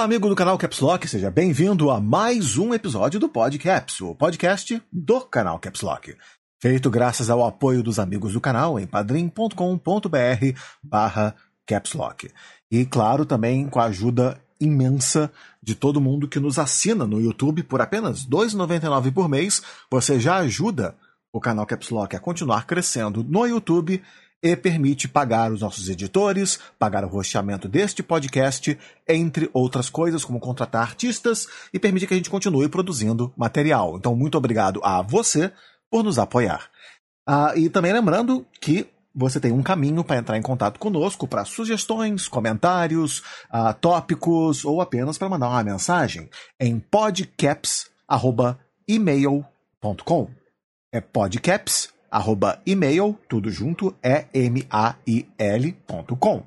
Olá, amigo do canal Caps Lock, seja bem-vindo a mais um episódio do Podcaps, o podcast do canal Caps Lock. Feito graças ao apoio dos amigos do canal em padrim.com.br/capslock. E, claro, também com a ajuda imensa de todo mundo que nos assina no YouTube por apenas R$ 2,99 por mês. Você já ajuda o canal Caps Lock a continuar crescendo no YouTube e permite pagar os nossos editores, pagar o rosteamento deste podcast, entre outras coisas, como contratar artistas e permitir que a gente continue produzindo material. Então, muito obrigado a você por nos apoiar. E também lembrando que você tem um caminho para entrar em contato conosco para sugestões, comentários, tópicos ou apenas para mandar uma mensagem em podcaps@email.com. É podcaps@email, tudo junto, email.com.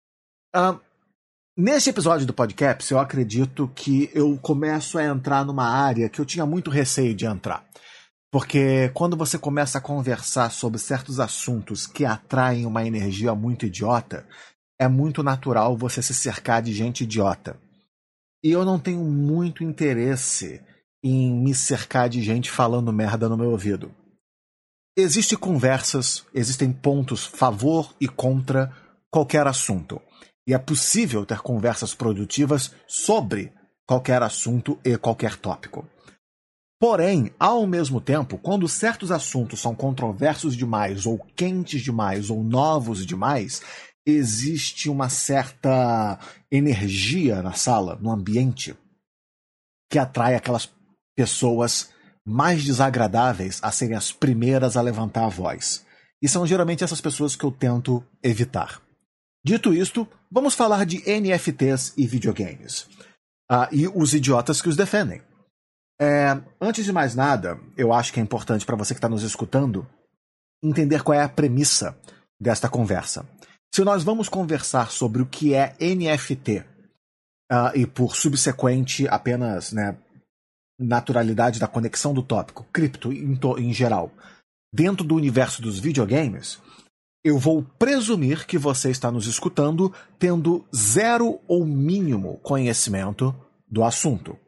Neste episódio do Podcaps, eu acredito que eu começo a entrar numa área que eu tinha muito receio de entrar. Porque quando você começa a conversar sobre certos assuntos que atraem uma energia muito idiota, é muito natural você se cercar de gente idiota. E eu não tenho muito interesse em me cercar de gente falando merda no meu ouvido. Existem conversas, existem pontos favor e contra qualquer assunto. E é possível ter conversas produtivas sobre qualquer assunto e qualquer tópico. Porém, ao mesmo tempo, quando certos assuntos são controversos demais, ou quentes demais, ou novos demais, existe uma certa energia na sala, no ambiente, que atrai aquelas pessoas mais desagradáveis a serem as primeiras a levantar a voz. E são geralmente essas pessoas que eu tento evitar. Dito isto, vamos falar de NFTs e videogames. E os idiotas que os defendem. Antes de mais nada, eu acho que é importante para você que está nos escutando entender qual é a premissa desta conversa. Se nós vamos conversar sobre o que é NFT, e por subsequente apenas naturalidade da conexão do tópico, cripto em geral, dentro do universo dos videogames, eu vou presumir que você está nos escutando tendo zero ou mínimo conhecimento do assunto.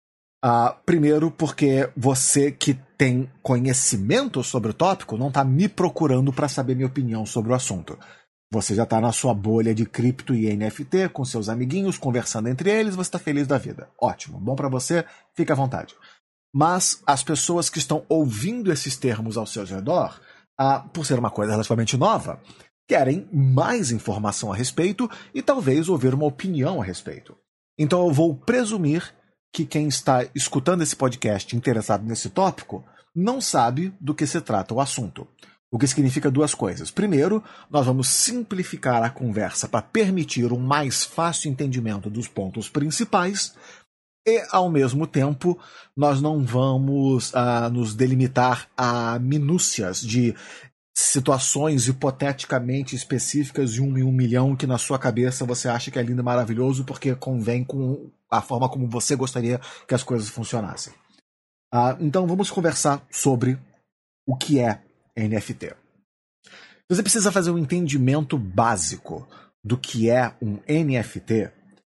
Primeiro porque você que tem conhecimento sobre o tópico não está me procurando para saber minha opinião sobre o assunto. Você já está na sua bolha de cripto e NFT com seus amiguinhos, conversando entre eles, você está feliz da vida. Ótimo, bom para você, fica à vontade. Mas as pessoas que estão ouvindo esses termos ao seu redor, por ser uma coisa relativamente nova, querem mais informação a respeito e talvez ouvir uma opinião a respeito. Então eu vou presumir que quem está escutando esse podcast interessado nesse tópico não sabe do que se trata o assunto. O que significa duas coisas. Primeiro, nós vamos simplificar a conversa para permitir um mais fácil entendimento dos pontos principais e, ao mesmo tempo, nós não vamos nos delimitar a minúcias de situações hipoteticamente específicas de 1 em 1 milhão que na sua cabeça você acha que é lindo e maravilhoso porque convém com a forma como você gostaria que as coisas funcionassem. Então, vamos conversar sobre o que é NFT. Você precisa fazer um entendimento básico do que é um NFT.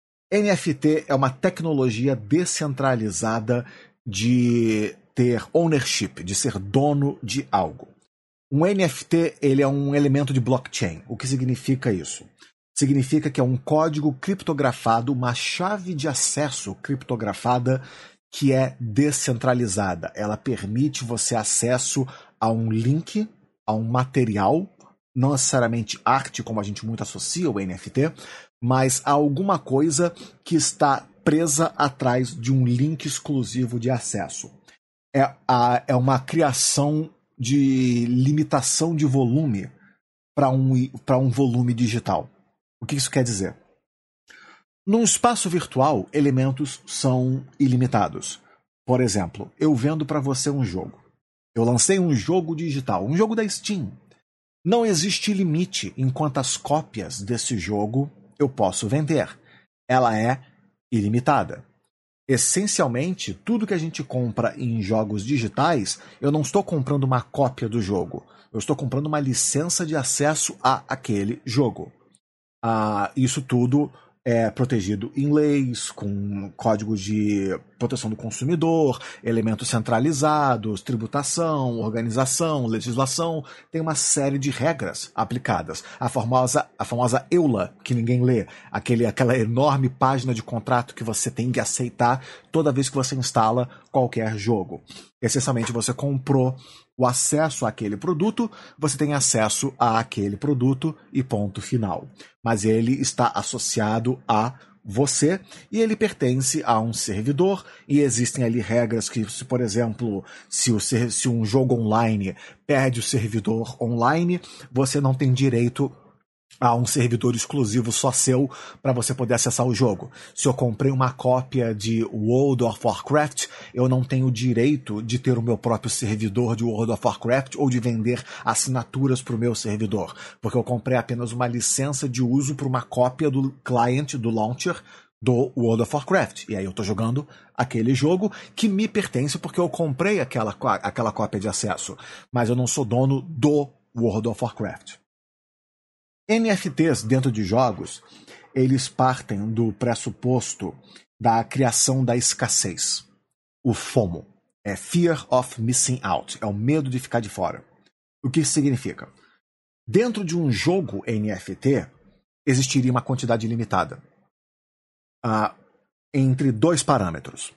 NFT é uma tecnologia descentralizada de ter ownership, de ser dono de algo. Um NFT ele é um elemento de blockchain. O que significa isso? Significa que é um código criptografado, uma chave de acesso criptografada que é descentralizada. Ela permite você acesso a um link, a um material, não necessariamente arte, como a gente muito associa o NFT, mas a alguma coisa que está presa atrás de um link exclusivo de acesso. É uma criação de limitação de volume para um volume digital. O que isso quer dizer? Num espaço virtual, elementos são ilimitados. Por exemplo, eu vendo para você um jogo. Eu lancei um jogo digital, um jogo da Steam. Não existe limite em quantas cópias desse jogo eu posso vender. Ela é ilimitada. Essencialmente, tudo que a gente compra em jogos digitais, eu não estou comprando uma cópia do jogo. Eu estou comprando uma licença de acesso a aquele jogo. Isso tudo é protegido em leis, com códigos de proteção do consumidor, elementos centralizados, tributação, organização, legislação. Tem uma série de regras aplicadas. A famosa EULA, que ninguém lê, aquela enorme página de contrato que você tem que aceitar toda vez que você instala qualquer jogo. Essencialmente, você comprou o acesso àquele produto, você tem acesso àquele produto e ponto final. Mas ele está associado a você e ele pertence a um servidor e existem ali regras que, por exemplo, se um jogo online perde o servidor online, você não tem direito a um servidor exclusivo só seu para você poder acessar o jogo. Se eu comprei uma cópia de World of Warcraft, eu não tenho direito de ter o meu próprio servidor de World of Warcraft ou de vender assinaturas para o meu servidor, porque eu comprei apenas uma licença de uso para uma cópia do client, do launcher do World of Warcraft. E aí eu estou jogando aquele jogo que me pertence porque eu comprei aquela cópia de acesso, mas eu não sou dono do World of Warcraft. NFTs dentro de jogos, eles partem do pressuposto da criação da escassez. O FOMO. É Fear of Missing Out. É o medo de ficar de fora. O que isso significa? Dentro de um jogo NFT, existiria uma quantidade limitada. Entre dois parâmetros.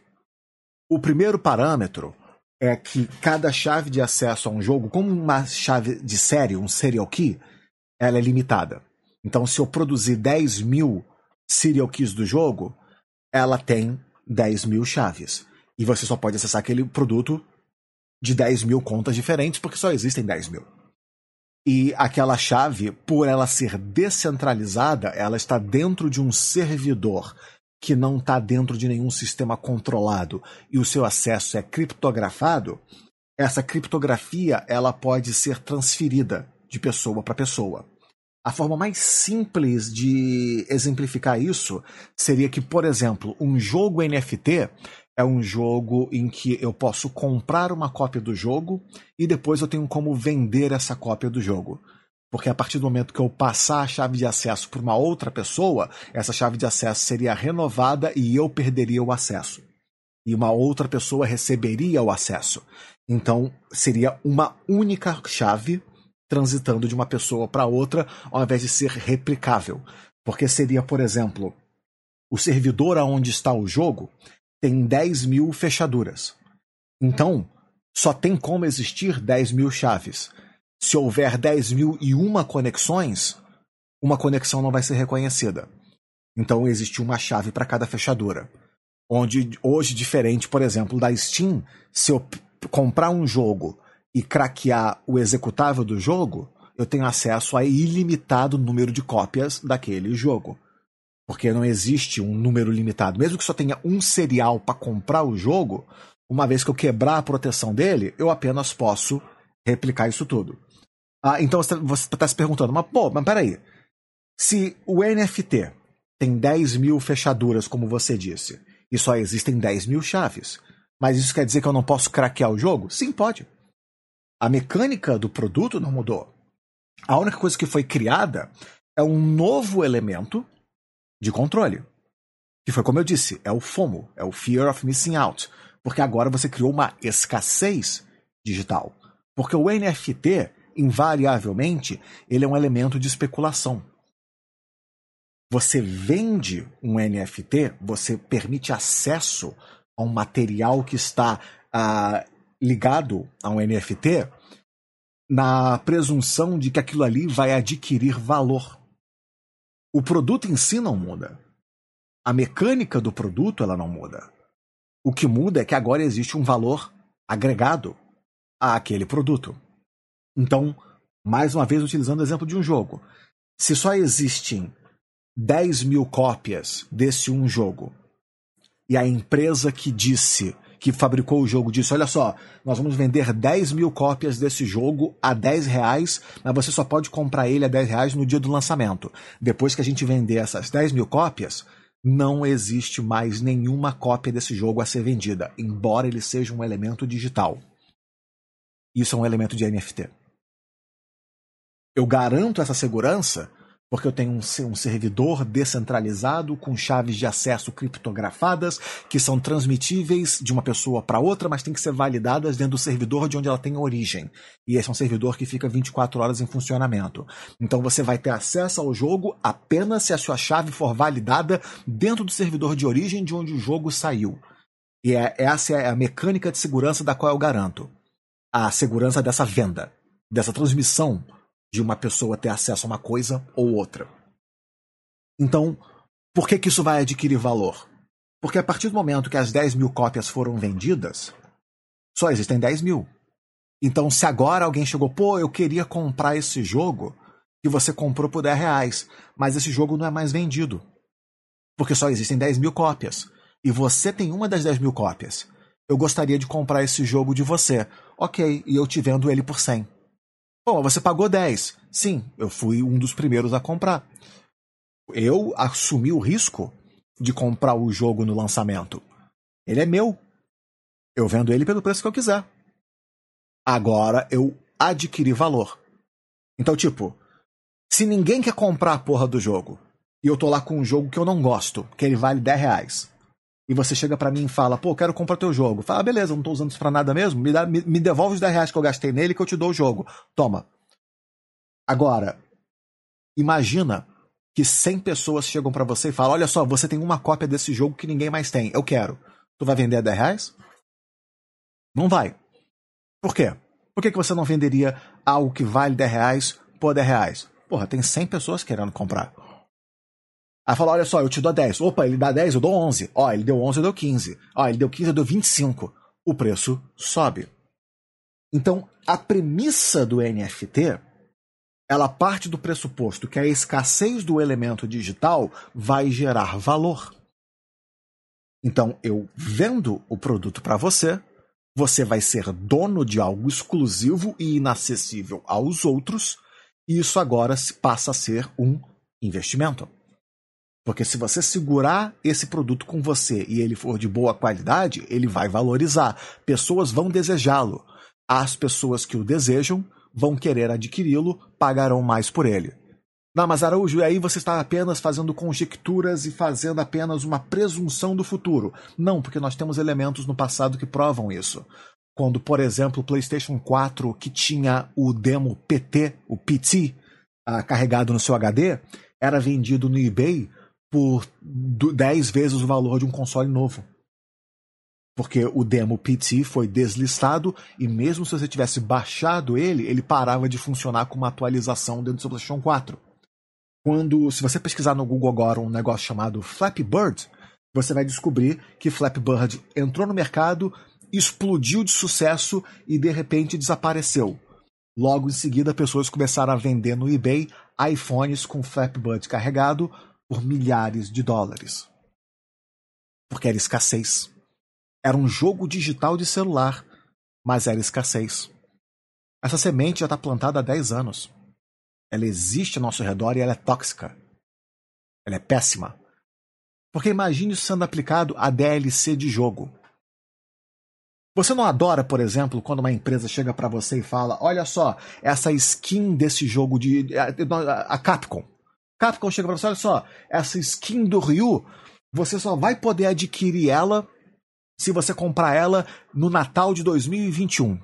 O primeiro parâmetro é que cada chave de acesso a um jogo, como uma chave de série, um serial key, ela é limitada. Então, se eu produzir 10 mil serial keys do jogo, ela tem 10 mil chaves. E você só pode acessar aquele produto de 10 mil contas diferentes, porque só existem 10 mil. E aquela chave, por ela ser descentralizada, ela está dentro de um servidor que não está dentro de nenhum sistema controlado e o seu acesso é criptografado. Essa criptografia ela pode ser transferida de pessoa para pessoa. A forma mais simples de exemplificar isso seria que, por exemplo, um jogo NFT é um jogo em que eu posso comprar uma cópia do jogo e depois eu tenho como vender essa cópia do jogo. Porque a partir do momento que eu passar a chave de acesso para uma outra pessoa, essa chave de acesso seria renovada e eu perderia o acesso. E uma outra pessoa receberia o acesso. Então, seria uma única chave transitando de uma pessoa para outra, ao invés de ser replicável. Porque seria, por exemplo, o servidor aonde está o jogo tem 10 mil fechaduras. Então, só tem como existir 10 mil chaves. Se houver 10.001 conexões, uma conexão não vai ser reconhecida. Então, existe uma chave para cada fechadura. Onde, hoje, diferente, por exemplo, da Steam, se eu comprar um jogo e craquear o executável do jogo, eu tenho acesso a ilimitado número de cópias daquele jogo. Porque não existe um número limitado. Mesmo que só tenha um serial para comprar o jogo, uma vez que eu quebrar a proteção dele, eu apenas posso replicar isso tudo. Então você está se perguntando, mas peraí. Se o NFT tem 10 mil fechaduras, como você disse, e só existem 10 mil chaves, mas isso quer dizer que eu não posso craquear o jogo? Sim, pode. A mecânica do produto não mudou. A única coisa que foi criada é um novo elemento de controle. Que foi como eu disse, é o FOMO, é o Fear of Missing Out. Porque agora você criou uma escassez digital. Porque o NFT, invariavelmente, ele é um elemento de especulação. Você vende um NFT, você permite acesso a um material que está ligado a um NFT na presunção de que aquilo ali vai adquirir valor. O produto em si não muda. A mecânica do produto ela não muda. O que muda é que agora existe um valor agregado àquele produto. Então, mais uma vez utilizando o exemplo de um jogo. Se só existem 10 mil cópias desse um jogo e a empresa que fabricou o jogo disse, olha só, nós vamos vender 10 mil cópias desse jogo a R$10, mas você só pode comprar ele a R$10 no dia do lançamento. Depois que a gente vender essas 10 mil cópias, não existe mais nenhuma cópia desse jogo a ser vendida, embora ele seja um elemento digital. Isso é um elemento de NFT. Eu garanto essa segurança Porque eu tenho um servidor descentralizado com chaves de acesso criptografadas que são transmitíveis de uma pessoa para outra, mas tem que ser validadas dentro do servidor de onde ela tem origem. E esse é um servidor que fica 24 horas em funcionamento. Então você vai ter acesso ao jogo apenas se a sua chave for validada dentro do servidor de origem de onde o jogo saiu. E essa é a mecânica de segurança da qual eu garanto. A segurança dessa venda, dessa transmissão de uma pessoa ter acesso a uma coisa ou outra. Então, por que isso vai adquirir valor? Porque a partir do momento que as 10 mil cópias foram vendidas, só existem 10 mil. Então, se agora alguém chegou, eu queria comprar esse jogo que você comprou por 10 reais, mas esse jogo não é mais vendido. Porque só existem 10 mil cópias. E você tem uma das 10 mil cópias. Eu gostaria de comprar esse jogo de você. Ok, e eu te vendo ele por 100. Bom, você pagou 10. Sim, eu fui um dos primeiros a comprar. Eu assumi o risco de comprar o jogo no lançamento. Ele é meu. Eu vendo ele pelo preço que eu quiser. Agora eu adquiri valor. Então, se ninguém quer comprar a porra do jogo, e eu tô lá com um jogo que eu não gosto, que ele vale 10 reais, e você chega pra mim e fala, quero comprar teu jogo. Fala, beleza, eu não tô usando isso pra nada mesmo, me devolve os 10 reais que eu gastei nele que eu te dou o jogo. Toma. Agora, imagina que 100 pessoas chegam pra você e falam, olha só, você tem uma cópia desse jogo que ninguém mais tem, eu quero. Tu vai vender a 10 reais? Não vai. Por quê? Por que você não venderia algo que vale 10 reais por 10 reais? Porra, tem 100 pessoas querendo comprar. Aí fala, olha só, eu te dou 10. Opa, ele dá 10, eu dou 11. Ó, ele deu 11, eu dou 15. Ó, ele deu 15, eu dou 25. O preço sobe. Então, a premissa do NFT, ela parte do pressuposto que a escassez do elemento digital vai gerar valor. Então, eu vendo o produto para você, você vai ser dono de algo exclusivo e inacessível aos outros, e isso agora passa a ser um investimento. Porque se você segurar esse produto com você e ele for de boa qualidade, ele vai valorizar. Pessoas vão desejá-lo. As pessoas que o desejam vão querer adquiri-lo, pagarão mais por ele. Não, mas Araújo, aí você está apenas fazendo conjecturas e fazendo apenas uma presunção do futuro. Não, porque nós temos elementos no passado que provam isso. Quando, por exemplo, o PlayStation 4, que tinha o demo PT, o PT, carregado no seu HD, era vendido no eBay por 10 vezes o valor de um console novo. Porque o demo PT foi deslistado e mesmo se você tivesse baixado ele parava de funcionar com uma atualização dentro do seu PlayStation 4. Se você pesquisar no Google agora um negócio chamado Flappy Bird, você vai descobrir que Flappy Bird entrou no mercado, explodiu de sucesso e de repente desapareceu. Logo em seguida, pessoas começaram a vender no eBay iPhones com Flappy Bird carregado por milhares de dólares. Porque era escassez. Era um jogo digital de celular, mas era escassez. Essa semente já está plantada há 10 anos. Ela existe ao nosso redor e ela é tóxica. Ela é péssima. Porque imagine isso sendo aplicado a DLC de jogo. Você não adora, por exemplo, quando uma empresa chega para você e fala, olha só, essa skin desse jogo a Capcom. Capcom chega para você, olha só, essa skin do Ryu, você só vai poder adquirir ela se você comprar ela no Natal de 2021.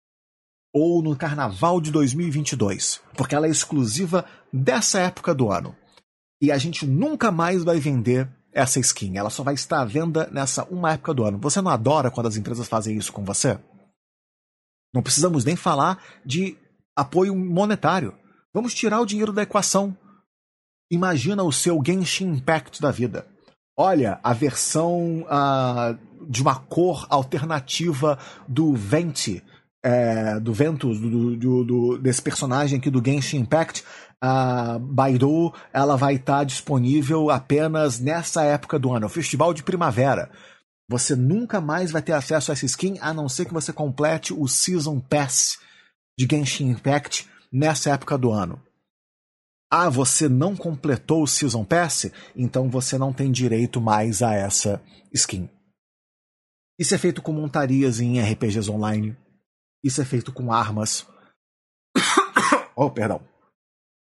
Ou no Carnaval de 2022. Porque ela é exclusiva dessa época do ano. E a gente nunca mais vai vender essa skin. Ela só vai estar à venda nessa uma época do ano. Você não adora quando as empresas fazem isso com você? Não precisamos nem falar de apoio monetário. Vamos tirar o dinheiro da equação. Imagina o seu Genshin Impact da vida. Olha, a versão de uma cor alternativa do Venti, do Ventus, desse personagem aqui do Genshin Impact. A Baidu, ela vai estar disponível apenas nessa época do ano, o Festival de Primavera. Você nunca mais vai ter acesso a essa skin, a não ser que você complete o Season Pass de Genshin Impact nessa época do ano. Você não completou o Season Pass? Então você não tem direito mais a essa skin. Isso é feito com montarias em RPGs online. Isso é feito com armas. Oh, perdão.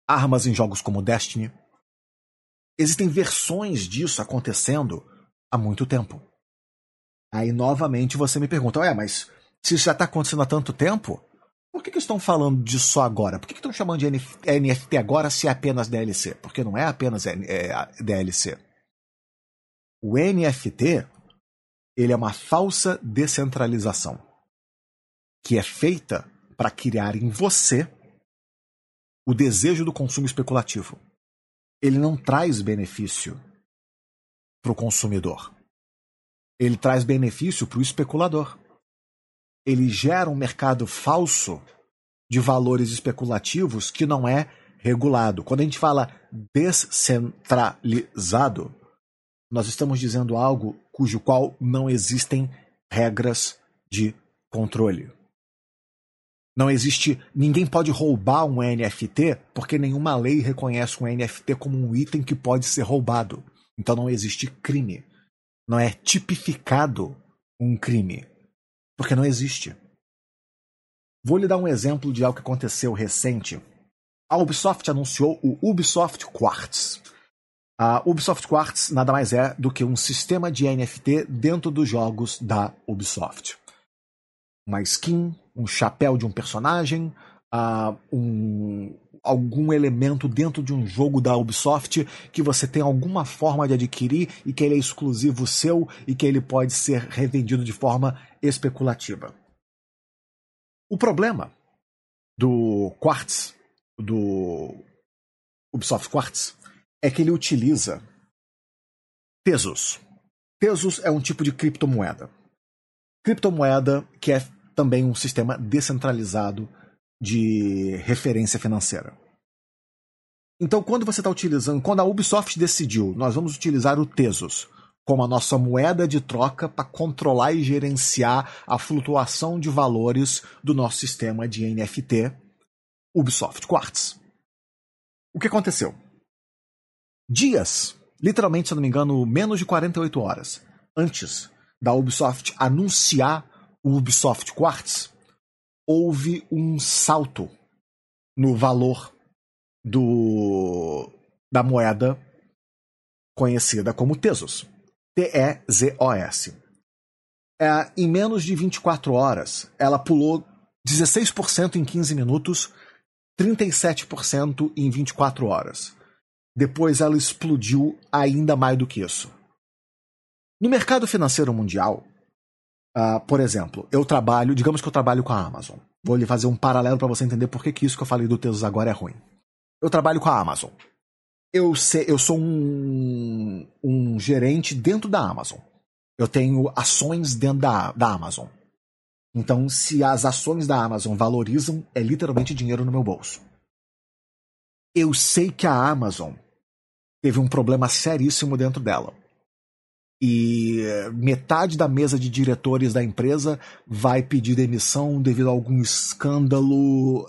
armas em jogos como Destiny. Existem versões disso acontecendo há muito tempo. Aí, novamente, você me pergunta, mas se isso já está acontecendo há tanto tempo, por que estão falando disso só agora? Por que estão chamando de NFT agora se é apenas DLC? Porque não é apenas DLC. O NFT, ele é uma falsa descentralização que é feita para criar em você o desejo do consumo especulativo. Ele não traz benefício para o consumidor. Ele traz benefício para o especulador. Ele gera um mercado falso de valores especulativos que não é regulado. Quando a gente fala descentralizado, nós estamos dizendo algo cujo qual não existem regras de controle. Não existe, ninguém pode roubar um NFT porque nenhuma lei reconhece um NFT como um item que pode ser roubado. Então não existe crime. Não é tipificado um crime. Porque não existe. Vou lhe dar um exemplo de algo que aconteceu recente. A Ubisoft anunciou o Ubisoft Quartz. A Ubisoft Quartz nada mais é do que um sistema de NFT dentro dos jogos da Ubisoft. Uma skin, um chapéu de um personagem, algum elemento dentro de um jogo da Ubisoft que você tem alguma forma de adquirir e que ele é exclusivo seu e que ele pode ser revendido de forma especulativa. O problema do Quartz, do Ubisoft Quartz, é que ele utiliza Tezos. Tezos é um tipo de criptomoeda. Criptomoeda que é também um sistema descentralizado de referência financeira. Então, quando você está utilizando, quando a Ubisoft decidiu, nós vamos utilizar o Tezos como a nossa moeda de troca para controlar e gerenciar a flutuação de valores do nosso sistema de NFT, Ubisoft Quartz. O que aconteceu? Dias, literalmente, se eu não me engano, menos de 48 horas antes da Ubisoft anunciar o Ubisoft Quartz, houve um salto no valor da moeda conhecida como Tezos. T-E-Z-O-S. Em menos de 24 horas, ela pulou 16% em 15 minutos, 37% em 24 horas. Depois ela explodiu ainda mais do que isso. No mercado financeiro mundial, por exemplo, digamos que eu trabalho com a Amazon. Vou lhe fazer um paralelo para você entender por que isso que eu falei do Tezos agora é ruim. Eu trabalho com a Amazon. Eu sou um gerente dentro da Amazon. Eu tenho ações dentro da Amazon. Então, se as ações da Amazon valorizam, é literalmente dinheiro no meu bolso. Eu sei que a Amazon teve um problema seríssimo dentro dela. E metade da mesa de diretores da empresa vai pedir demissão devido a algum escândalo,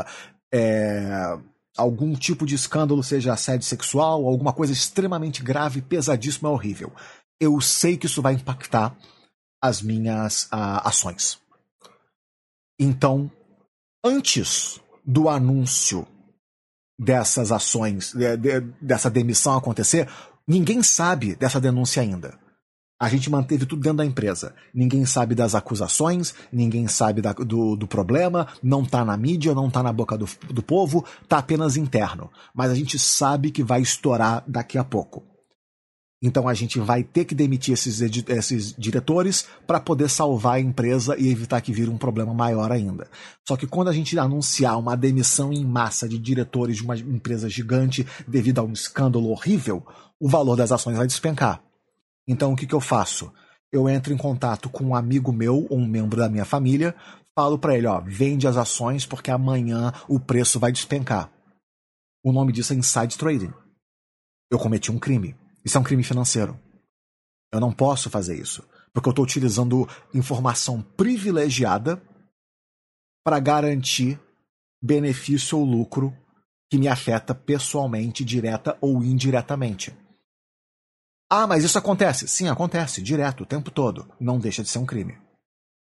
algum tipo de escândalo, seja assédio sexual, alguma coisa extremamente grave, pesadíssima, horrível. Eu sei que isso vai impactar as minhas ações. Então, antes do anúncio dessas ações, dessa demissão acontecer, ninguém sabe dessa denúncia ainda. A gente manteve tudo dentro da empresa. Ninguém sabe das acusações, ninguém sabe do problema, não tá na mídia, não tá na boca do povo, tá apenas interno. Mas a gente sabe que vai estourar daqui a pouco. Então a gente vai ter que demitir esses diretores para poder salvar a empresa e evitar que vire um problema maior ainda. Só que quando a gente anunciar uma demissão em massa de diretores de uma empresa gigante devido a um escândalo horrível, o valor das ações vai despencar. Então o que eu faço? Eu entro em contato com um amigo meu ou um membro da minha família, falo para ele, vende as ações porque amanhã o preço vai despencar. O nome disso é inside trading. Eu cometi um crime. Isso é um crime financeiro. Eu não posso fazer isso, porque eu estou utilizando informação privilegiada para garantir benefício ou lucro que me afeta pessoalmente, direta ou indiretamente. Mas isso acontece? Sim, acontece, direto, o tempo todo. Não deixa de ser um crime.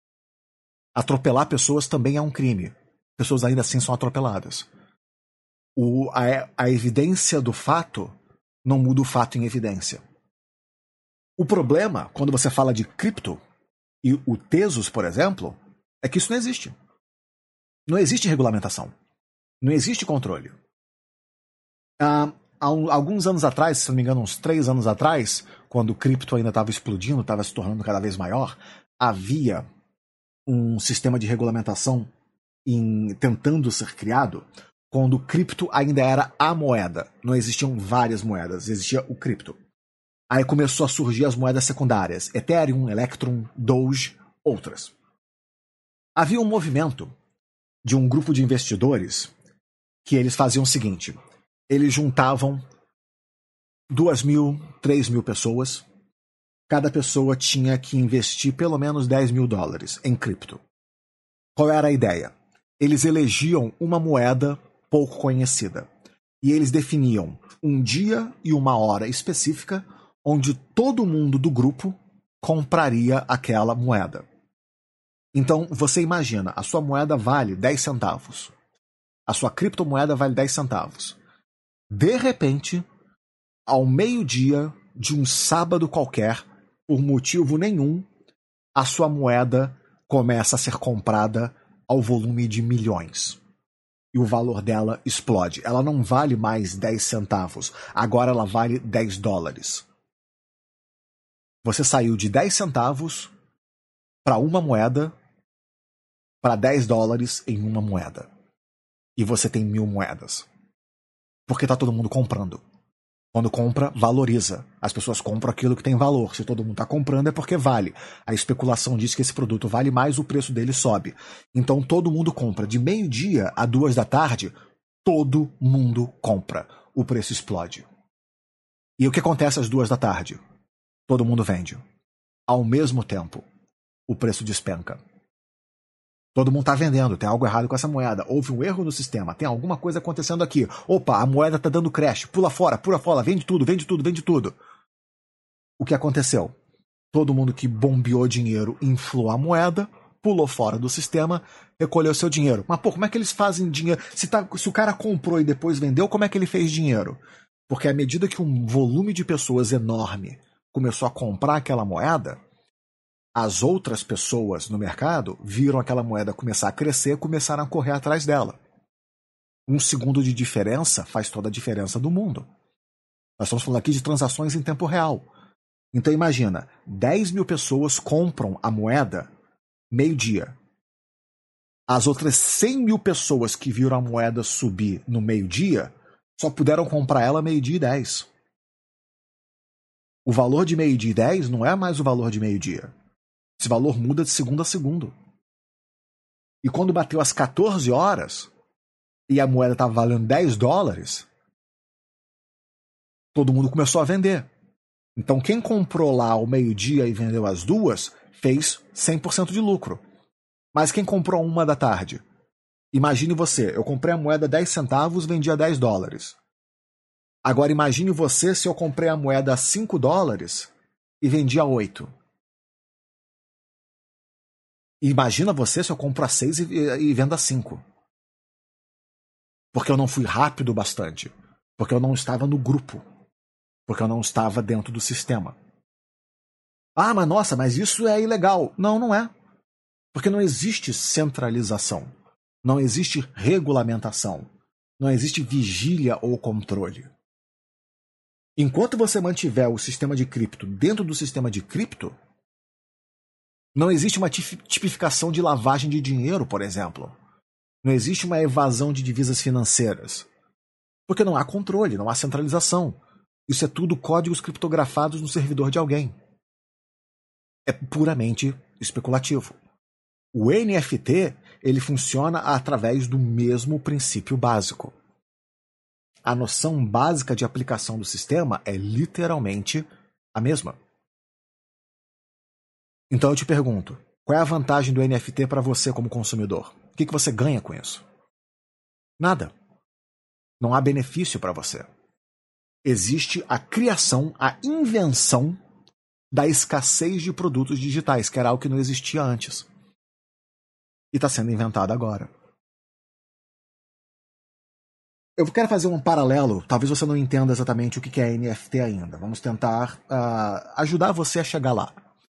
Atropelar pessoas também é um crime. Pessoas ainda assim são atropeladas. A evidência do fato não muda o fato em evidência. O problema, quando você fala de cripto, e o Tesos, por exemplo, é que isso não existe. Não existe regulamentação. Não existe controle. Há alguns anos atrás, se não me engano, uns 3 anos atrás, quando o cripto ainda estava explodindo, estava se tornando cada vez maior, havia um sistema de regulamentação tentando ser criado, quando o cripto ainda era a moeda. Não existiam várias moedas, existia o cripto. Aí começou a surgir as moedas secundárias, Ethereum, Electrum, Doge, outras. Havia um movimento de um grupo de investidores que eles faziam o seguinte: eles juntavam 2.000, 3.000 pessoas. Cada pessoa tinha que investir pelo menos $10.000 em cripto. Qual era a ideia? Eles elegiam uma moeda pouco conhecida. E eles definiam um dia e uma hora específica onde todo mundo do grupo compraria aquela moeda. Então, você imagina, a sua moeda vale 10 centavos. A sua criptomoeda vale 10 centavos. De repente, ao meio-dia de um sábado qualquer, por motivo nenhum, a sua moeda começa a ser comprada ao volume de milhões. E o valor dela explode. Ela não vale mais 10 centavos. Agora ela vale $10. Você saiu de 10 centavos para uma moeda para $10 em uma moeda. E você tem 1.000 moedas. Porque está todo mundo comprando. Quando compra, valoriza. As pessoas compram aquilo que tem valor. Se todo mundo está comprando é porque vale. A especulação diz que esse produto vale mais, o preço dele sobe. Então todo mundo compra. De meio-dia a 2 da tarde, todo mundo compra. O preço explode. E o que acontece às 2 da tarde? Todo mundo vende. Ao mesmo tempo, o preço despenca. Todo mundo está vendendo, tem algo errado com essa moeda. Houve um erro no sistema, tem alguma coisa acontecendo aqui. Opa, a moeda está dando crash. Pula fora, vende tudo, vende tudo, vende tudo. O que aconteceu? Todo mundo que bombeou dinheiro inflou a moeda, pulou fora do sistema, recolheu seu dinheiro. Mas, pô, como é que eles fazem dinheiro? Se o cara comprou e depois vendeu, como é que ele fez dinheiro? Porque à medida que um volume de pessoas enorme começou a comprar aquela moeda, as outras pessoas no mercado viram aquela moeda começar a crescer e começaram a correr atrás dela. 1 segundo de diferença faz toda a diferença do mundo. Nós estamos falando aqui de transações em tempo real. Então imagina, 10.000 pessoas compram a moeda meio-dia. As outras 100.000 pessoas que viram a moeda subir no meio-dia só puderam comprar ela meio-dia e 10. O valor de meio-dia e 10 não é mais o valor de meio-dia. Esse valor muda de segundo a segundo. E quando bateu às 14 horas e a moeda estava valendo $10, todo mundo começou a vender. Então quem comprou lá ao meio-dia e vendeu às 2 fez 100% de lucro. Mas quem comprou 1 da tarde? Imagine você, eu comprei a moeda 10 centavos, vendi a $10. Agora imagine você se eu comprei a moeda a $5 e vendi a 8. Imagina você se eu compro a 6 e vendo a 5. Porque eu não fui rápido bastante. Porque eu não estava no grupo. Porque eu não estava dentro do sistema. Ah, mas nossa, mas isso é ilegal. Não, não é. Porque não existe centralização. Não existe regulamentação. Não existe vigília ou controle. Enquanto você mantiver o sistema de cripto dentro do sistema de cripto, não existe uma tipificação de lavagem de dinheiro, por exemplo. Não existe uma evasão de divisas financeiras. Porque não há controle, não há centralização. Isso é tudo códigos criptografados no servidor de alguém. É puramente especulativo. O NFT, ele funciona através do mesmo princípio básico. A noção básica de aplicação do sistema é literalmente a mesma. Então eu te pergunto, qual é a vantagem do NFT para você como consumidor? O que você ganha com isso? Nada. Não há benefício para você. Existe a criação, a invenção da escassez de produtos digitais, que era algo que não existia antes. E está sendo inventado agora. Eu quero fazer um paralelo, talvez você não entenda exatamente o que é NFT ainda. Vamos tentar ajudar você a chegar lá.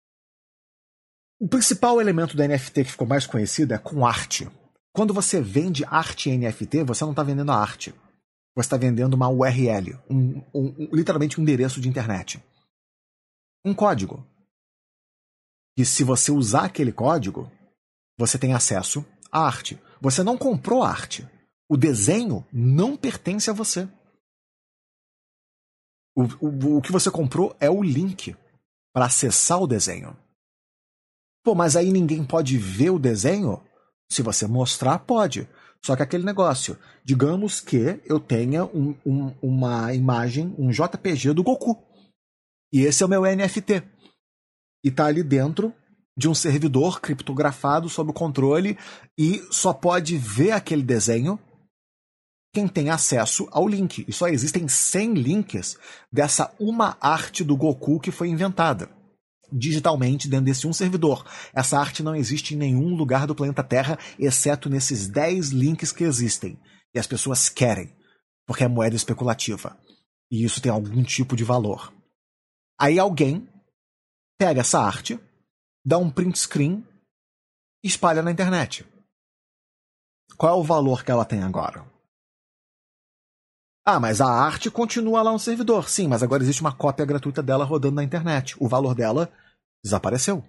O principal elemento da NFT que ficou mais conhecido é com arte. Quando você vende arte em NFT, você não está vendendo a arte. Você está vendendo uma URL, literalmente um endereço de internet. Um código. E se você usar aquele código, você tem acesso à arte. Você não comprou a arte. O desenho não pertence a você. O que você comprou é o link para acessar o desenho. Pô, mas aí ninguém pode ver o desenho? Se você mostrar, pode. Só que aquele negócio, digamos que eu tenha uma imagem, um JPG do Goku. E esse é o meu NFT. E tá ali dentro de um servidor criptografado sob o controle e só pode ver aquele desenho quem tem acesso ao link. E só existem 100 links dessa uma arte do Goku que foi inventada digitalmente dentro desse um servidor. Essa arte não existe em nenhum lugar do planeta Terra, exceto nesses 10 links que existem. E as pessoas querem, porque é moeda especulativa. E isso tem algum tipo de valor. Aí alguém pega essa arte, dá um print screen e espalha na internet. Qual é o valor que ela tem agora? Ah, mas a arte continua lá no servidor. Sim, mas agora existe uma cópia gratuita dela rodando na internet. O valor dela desapareceu.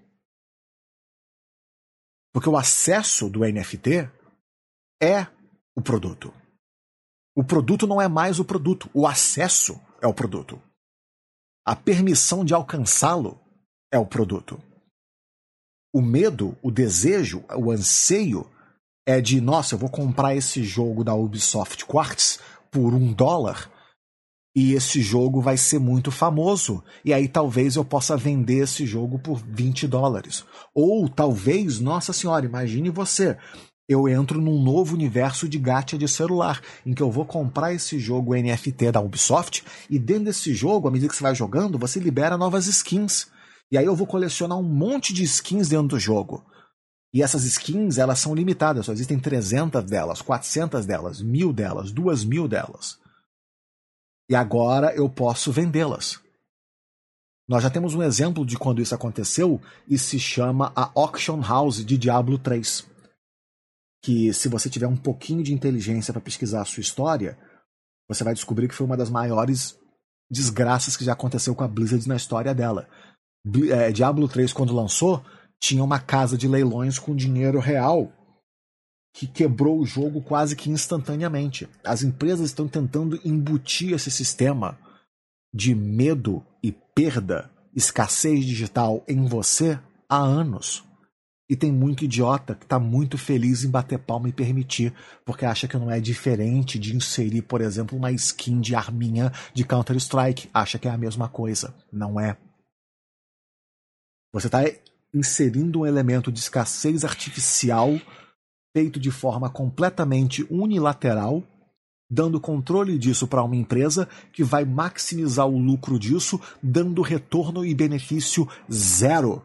Porque o acesso do NFT é o produto. O produto não é mais o produto. O acesso é o produto. A permissão de alcançá-lo é o produto. O medo, o desejo, o anseio é de, nossa, eu vou comprar esse jogo da Ubisoft Quartz por $1 e esse jogo vai ser muito famoso e aí talvez eu possa vender esse jogo por $20. Ou talvez, nossa senhora, imagine você, eu entro num novo universo de gacha de celular, em que eu vou comprar esse jogo NFT da Ubisoft e dentro desse jogo, à medida que você vai jogando, você libera novas skins. E aí eu vou colecionar um monte de skins dentro do jogo. E essas skins, elas são limitadas, só existem 300 delas, 400 delas, 1.000 delas, 2.000 delas. E agora eu posso vendê-las. Nós já temos um exemplo de quando isso aconteceu e se chama a Auction House de Diablo 3. Que se você tiver um pouquinho de inteligência para pesquisar a sua história, você vai descobrir que foi uma das maiores desgraças que já aconteceu com a Blizzard na história dela. Diablo 3, quando lançou, tinha uma casa de leilões com dinheiro real que quebrou o jogo quase que instantaneamente. As empresas estão tentando embutir esse sistema de medo e perda, escassez digital em você há anos. E tem muito idiota que está muito feliz em bater palma e permitir, porque acha que não é diferente de inserir, por exemplo, uma skin de arminha de Counter-Strike. Acha que é a mesma coisa. Não é. Você está inserindo um elemento de escassez artificial feito de forma completamente unilateral, dando controle disso para uma empresa que vai maximizar o lucro disso, dando retorno e benefício zero.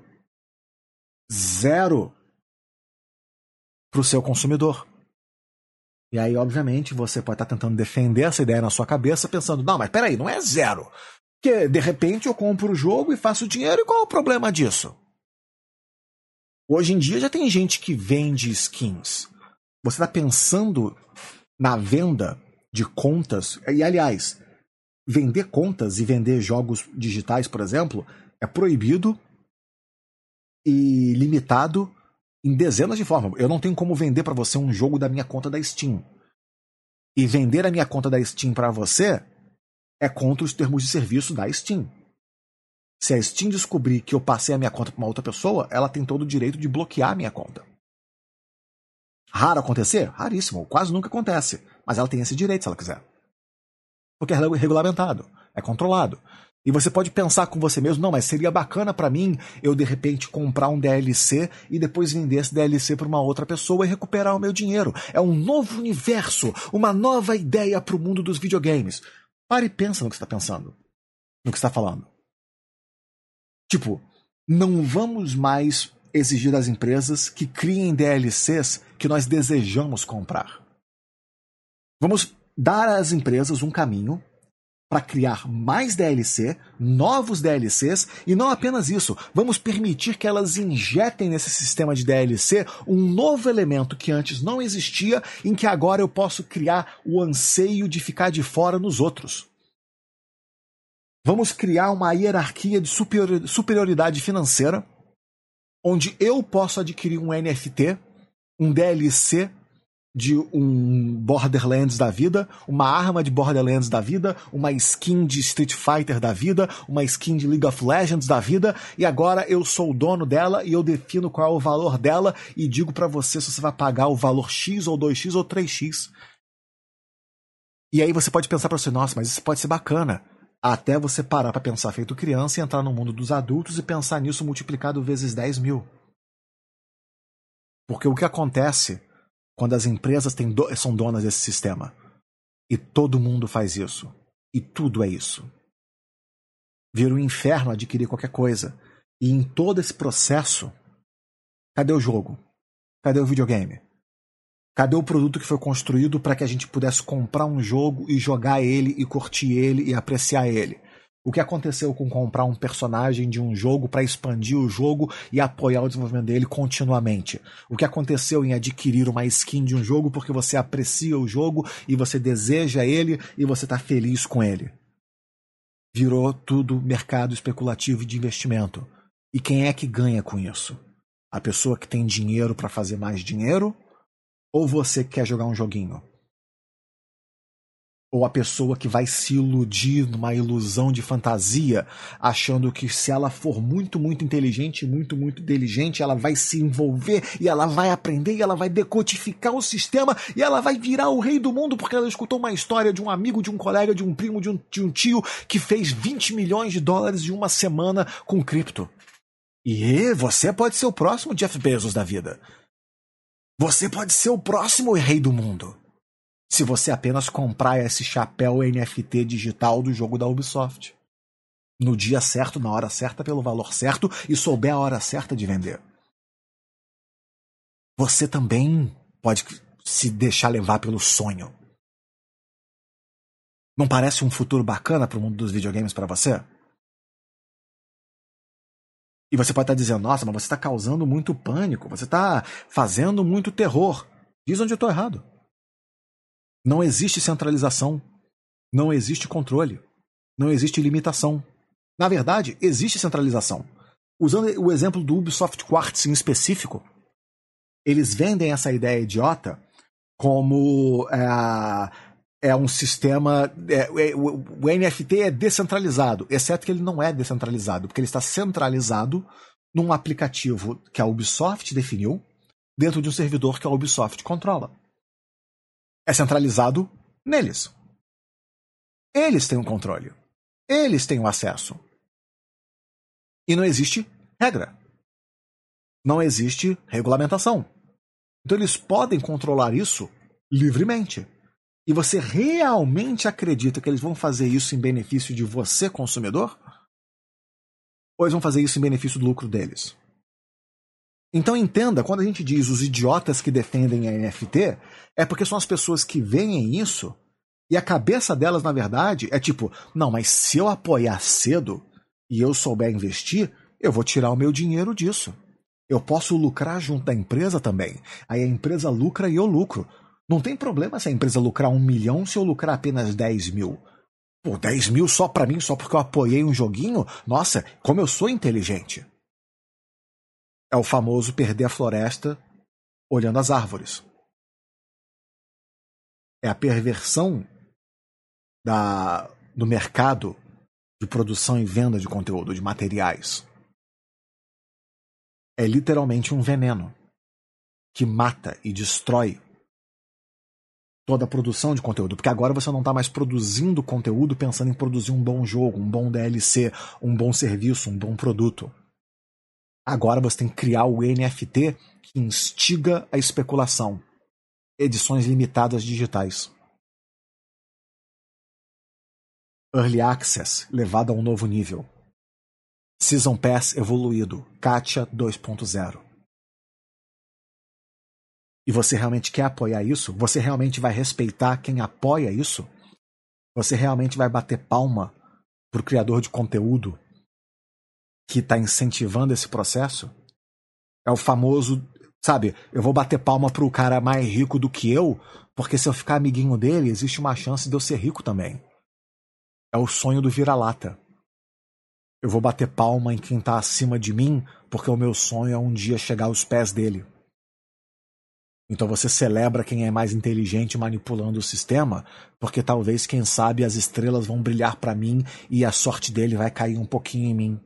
Zero para o seu consumidor. E aí, obviamente, você pode estar tentando defender essa ideia na sua cabeça, pensando, não, mas peraí, não é zero. Porque, de repente, eu compro o jogo e faço dinheiro, e qual é o problema disso? Hoje em dia já tem gente que vende skins. Você está pensando na venda de contas. E, aliás, vender contas e vender jogos digitais, por exemplo, é proibido e limitado em dezenas de formas. Eu não tenho como vender para você um jogo da minha conta da Steam. E vender a minha conta da Steam para você é contra os termos de serviço da Steam. Se a Steam descobrir que eu passei a minha conta para uma outra pessoa, ela tem todo o direito de bloquear a minha conta. Raro acontecer? Raríssimo. Quase nunca acontece. Mas ela tem esse direito se ela quiser. Porque é regulamentado. É controlado. E você pode pensar com você mesmo, não, mas seria bacana para mim eu de repente comprar um DLC e depois vender esse DLC para uma outra pessoa e recuperar o meu dinheiro. É um novo universo, uma nova ideia para o mundo dos videogames. Pare e pensa no que você está pensando. No que você está falando. Tipo, não vamos mais exigir das empresas que criem DLCs que nós desejamos comprar. Vamos dar às empresas um caminho para criar mais DLC, novos DLCs, e não apenas isso, vamos permitir que elas injetem nesse sistema de DLC um novo elemento que antes não existia, em que agora eu posso criar o anseio de ficar de fora nos outros. Vamos criar uma hierarquia de superioridade financeira, onde eu posso adquirir um NFT, um DLC de um Borderlands da vida, uma arma de Borderlands da vida, uma skin de Street Fighter da vida, uma skin de League of Legends da vida, e agora eu sou o dono dela e eu defino qual é o valor dela e digo pra você se você vai pagar o valor X ou 2X ou 3X. E aí você pode pensar pra você, nossa, mas isso pode ser bacana. Até você parar pra pensar feito criança e entrar no mundo dos adultos e pensar nisso multiplicado vezes 10 mil. Porque o que acontece quando as empresas são donas desse sistema? E todo mundo faz isso. E tudo é isso. Vira um inferno adquirir qualquer coisa. E em todo esse processo, cadê o jogo? Cadê o videogame? Cadê o produto que foi construído para que a gente pudesse comprar um jogo e jogar ele e curtir ele e apreciar ele? O que aconteceu com comprar um personagem de um jogo para expandir o jogo e apoiar o desenvolvimento dele continuamente? O que aconteceu em adquirir uma skin de um jogo porque você aprecia o jogo e você deseja ele e você está feliz com ele? Virou tudo mercado especulativo de investimento. E quem é que ganha com isso? A pessoa que tem dinheiro para fazer mais dinheiro? Ou você que quer jogar um joguinho? Ou a pessoa que vai se iludir numa ilusão de fantasia, achando que se ela for muito, muito inteligente, muito, muito inteligente, ela vai se envolver e ela vai aprender e ela vai decodificar o sistema e ela vai virar o rei do mundo porque ela escutou uma história de um amigo, de um colega, de um primo, de um tio que fez 20 milhões de dólares em uma semana com cripto. E você pode ser o próximo Jeff Bezos da vida. Você pode ser o próximo rei do mundo. Se você apenas comprar esse chapéu NFT digital do jogo da Ubisoft. No dia certo, na hora certa, pelo valor certo e souber a hora certa de vender. Você também pode se deixar levar pelo sonho. Não parece um futuro bacana para o mundo dos videogames para você? E você pode estar dizendo, nossa, mas você está causando muito pânico, você está fazendo muito terror. Diz onde eu estou errado. Não existe centralização, não existe controle, não existe limitação. Na verdade, existe centralização. Usando o exemplo do Ubisoft Quartz em específico, eles vendem essa ideia idiota como um sistema... o NFT é descentralizado, exceto que ele não é descentralizado, porque ele está centralizado num aplicativo que a Ubisoft definiu, dentro de um servidor que a Ubisoft controla. É centralizado neles. Eles têm o controle. Eles têm o acesso. E não existe regra. Não existe regulamentação. Então eles podem controlar isso livremente. E você realmente acredita que eles vão fazer isso em benefício de você, consumidor? Ou eles vão fazer isso em benefício do lucro deles? Então entenda, quando a gente diz os idiotas que defendem a NFT, é porque são as pessoas que veem isso e a cabeça delas, na verdade, é tipo, não, mas se eu apoiar cedo e eu souber investir, eu vou tirar o meu dinheiro disso. Eu posso lucrar junto da empresa também. Aí a empresa lucra e eu lucro. Não tem problema se a empresa lucrar 1 milhão se eu lucrar apenas 10 mil. Pô, 10 mil só pra mim, só porque eu apoiei um joguinho? Nossa, como eu sou inteligente. É o famoso perder a floresta olhando as árvores. É a perversão do mercado de produção e venda de conteúdo, de materiais. É literalmente um veneno que mata e destrói toda a produção de conteúdo. Porque agora você não está mais produzindo conteúdo pensando em produzir um bom jogo, um bom DLC, um bom serviço, um bom produto. Agora você tem que criar o NFT que instiga a especulação. Edições limitadas digitais. Early Access levado a um novo nível. Season Pass evoluído. Gacha 2.0. e você realmente quer apoiar isso, você realmente vai respeitar quem apoia isso, você realmente vai bater palma pro criador de conteúdo que está incentivando esse processo, é o famoso, sabe, eu vou bater palma pro cara mais rico do que eu, porque se eu ficar amiguinho dele, existe uma chance de eu ser rico também. É o sonho do vira-lata. Eu vou bater palma em quem tá acima de mim, porque o meu sonho é um dia chegar aos pés dele. Então você celebra quem é mais inteligente manipulando o sistema, porque talvez, quem sabe, as estrelas vão brilhar para mim e a sorte dele vai cair um pouquinho em mim.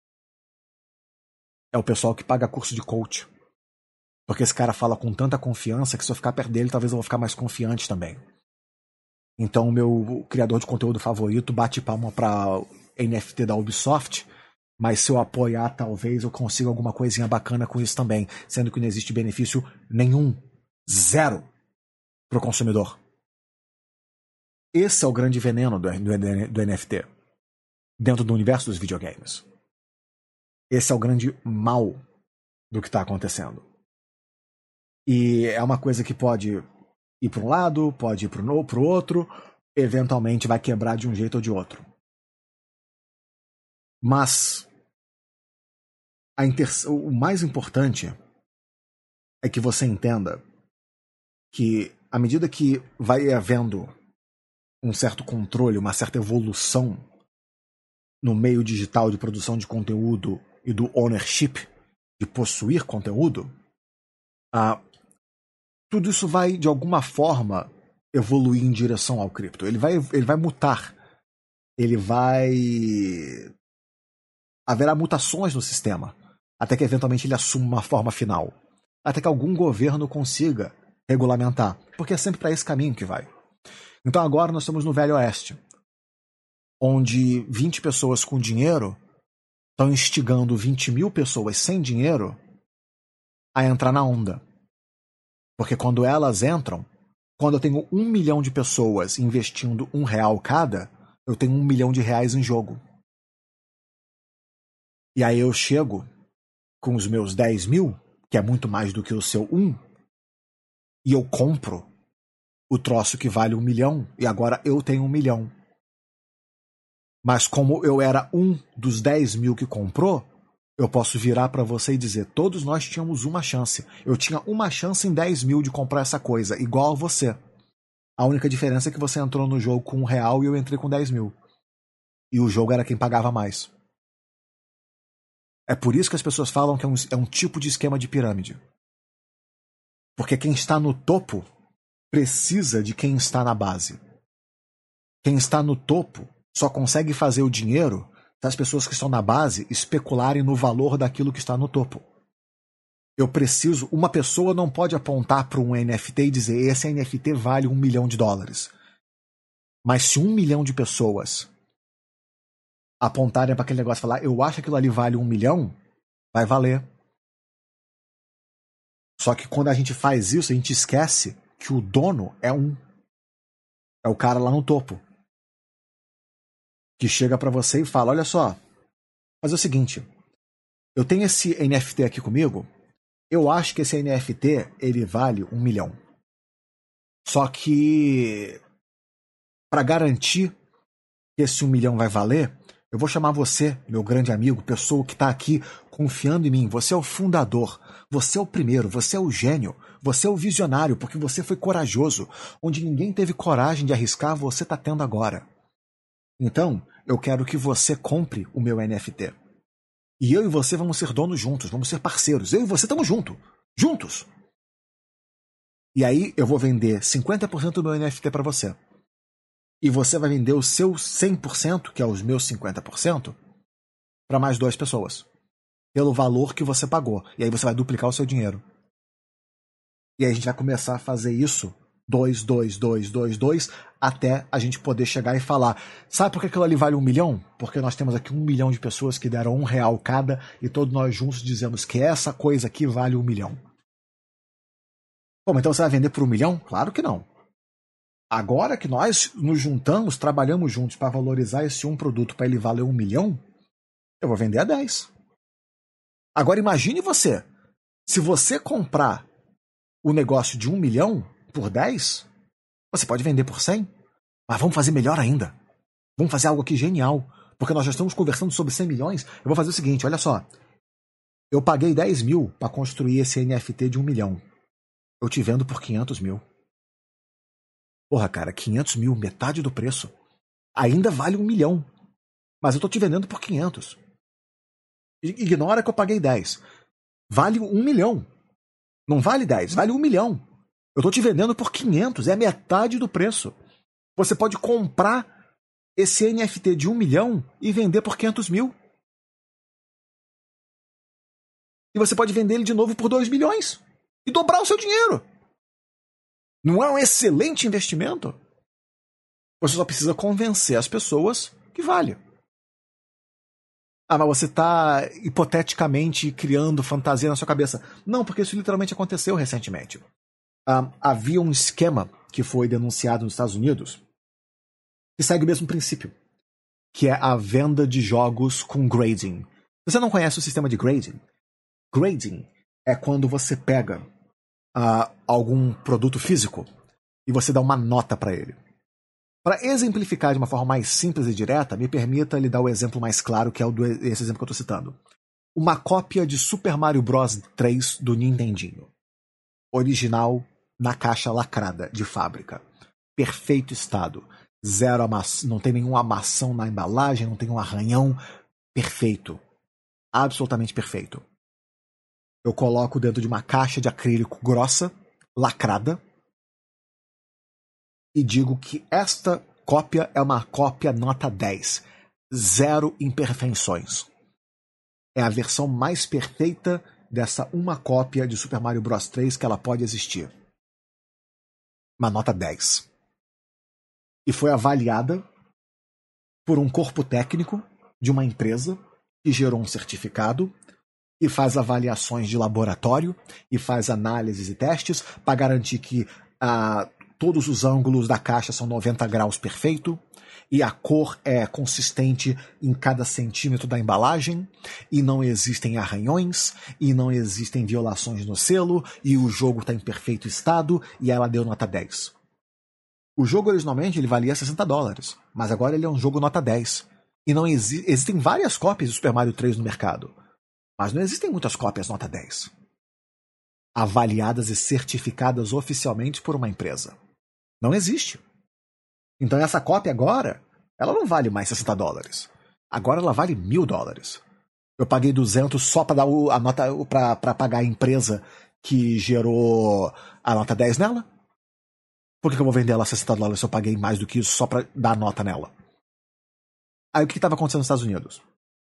É o pessoal que paga curso de coach. Porque esse cara fala com tanta confiança que se eu ficar perto dele, talvez eu vou ficar mais confiante também. Então o meu criador de conteúdo favorito bate palma pra NFT da Ubisoft, mas se eu apoiar, talvez eu consiga alguma coisinha bacana com isso também, sendo que não existe benefício nenhum, zero, pro consumidor. Esse é o grande veneno do NFT, dentro do universo dos videogames. Esse é o grande mal do que está acontecendo. E é uma coisa que pode ir para um lado, pode ir para o outro, eventualmente vai quebrar de um jeito ou de outro. Mas o mais importante é que você entenda que, à medida que vai havendo um certo controle, uma certa evolução no meio digital de produção de conteúdo e do ownership, de possuir conteúdo, tudo isso vai, de alguma forma, evoluir em direção ao cripto. Ele vai mutar. Haverá mutações no sistema, até que eventualmente ele assuma uma forma final. Até que algum governo consiga regulamentar. Porque é sempre para esse caminho que vai. Então agora nós estamos no Velho Oeste, onde 20 pessoas com dinheiro estão instigando 20 mil pessoas sem dinheiro a entrar na onda. Porque quando elas entram, quando eu tenho 1 milhão de pessoas investindo R$1 cada, eu tenho R$1 milhão em jogo. E aí eu chego com os meus 10 mil, que é muito mais do que o seu 1, e eu compro o troço que vale 1 milhão, e agora eu tenho 1 milhão. Mas como eu era um dos 10 mil que comprou, eu posso virar para você e dizer, todos nós tínhamos uma chance. Eu tinha uma chance em 10 mil de comprar essa coisa, igual a você. A única diferença é que você entrou no jogo com R$1 e eu entrei com 10 mil. E o jogo era quem pagava mais. É por isso que as pessoas falam que é um tipo de esquema de pirâmide. Porque quem está no topo precisa de quem está na base. Quem está no topo só consegue fazer o dinheiro se as pessoas que estão na base especularem no valor daquilo que está no topo. Uma pessoa não pode apontar para um NFT e dizer, esse NFT vale $1 milhão. Mas se 1 milhão de pessoas apontarem para aquele negócio e falar, eu acho que aquilo ali vale 1 milhão, vai valer. Só que quando a gente faz isso, a gente esquece que o dono é o cara lá no topo. Que chega para você e fala, olha só, mas é o seguinte, eu tenho esse NFT aqui comigo, eu acho que esse NFT, ele vale 1 milhão. Só que, para garantir que esse 1 milhão vai valer, eu vou chamar você, meu grande amigo, pessoa que está aqui confiando em mim. Você é o fundador, você é o primeiro, você é o gênio, você é o visionário, porque você foi corajoso. Onde ninguém teve coragem de arriscar, você está tendo agora. Então, eu quero que você compre o meu NFT. E eu e você vamos ser donos juntos, vamos ser parceiros. Eu e você estamos juntos. E aí eu vou vender 50% do meu NFT para você. E você vai vender o seu 100%, que é os meus 50%, para mais 2 pessoas. Pelo valor que você pagou. E aí você vai duplicar o seu dinheiro. E aí a gente vai começar a fazer isso 2, até a gente poder chegar e falar, sabe por que aquilo ali vale 1 milhão? Porque nós temos aqui 1 milhão de pessoas que deram R$1 cada e todos nós juntos dizemos que essa coisa aqui vale 1 milhão. Bom, então você vai vender por 1 milhão? Claro que não. Agora que nós nos juntamos, trabalhamos juntos para valorizar esse produto para ele valer 1 milhão, eu vou vender a 10. Agora imagine você, se você comprar o negócio de 1 milhão por 10, você pode vender por 100. Mas vamos fazer melhor ainda. Vamos fazer algo aqui genial. Porque nós já estamos conversando sobre 100 milhões. Eu vou fazer o seguinte, olha só. Eu paguei 10 mil para construir esse NFT de 1 milhão. Eu te vendo por 500 mil. Porra, cara, 500 mil, metade do preço. Ainda vale 1 milhão. Mas eu tô te vendendo por 500. Ignora que eu paguei 10. Vale 1 milhão. Não vale 10, vale 1 milhão. Eu tô te vendendo por 500, é metade do preço. Você pode comprar esse NFT de 1 milhão e vender por 500 mil. E você pode vender ele de novo por 2 milhões. E dobrar o seu dinheiro. Não é um excelente investimento? Você só precisa convencer as pessoas que vale. Ah, mas você está hipoteticamente criando fantasia na sua cabeça. Não, porque isso literalmente aconteceu recentemente. Havia um esquema que foi denunciado nos Estados Unidos que segue o mesmo princípio, que é a venda de jogos com grading. Você não conhece o sistema de grading? Grading é quando você pega algum produto físico e você dá uma nota para ele. Para exemplificar de uma forma mais simples e direta, me permita lhe dar o exemplo mais claro, que é esse exemplo que eu estou citando. Uma cópia de Super Mario Bros. 3 do Nintendinho. Original, na caixa lacrada, de fábrica. Perfeito estado. Zero não tem nenhuma amassão na embalagem, não tem um arranhão. Perfeito. Absolutamente perfeito. Eu coloco dentro de uma caixa de acrílico grossa, lacrada, e digo que esta cópia é uma cópia nota 10. Zero imperfeições. É a versão mais perfeita dessa uma cópia de Super Mario Bros. 3 que ela pode existir. Uma nota 10. E foi avaliada por um corpo técnico de uma empresa que gerou um certificado e faz avaliações de laboratório e faz análises e testes para garantir que todos os ângulos da caixa são 90 graus perfeito e a cor é consistente em cada centímetro da embalagem e não existem arranhões e não existem violações no selo e o jogo está em perfeito estado e ela deu nota 10. O jogo originalmente ele valia $60, mas agora ele é um jogo nota 10. E não existem várias cópias de Super Mario 3 no mercado, mas não existem muitas cópias nota 10. Avaliadas e certificadas oficialmente por uma empresa. Não existe. Então essa cópia agora, ela não vale mais $60. Agora ela vale $1.000. Eu paguei 200 só para dar a nota para pagar a empresa que gerou a nota 10 nela. Por que eu vou vender ela $60 se eu paguei mais do que isso só para dar a nota nela? Aí o que estava acontecendo nos Estados Unidos?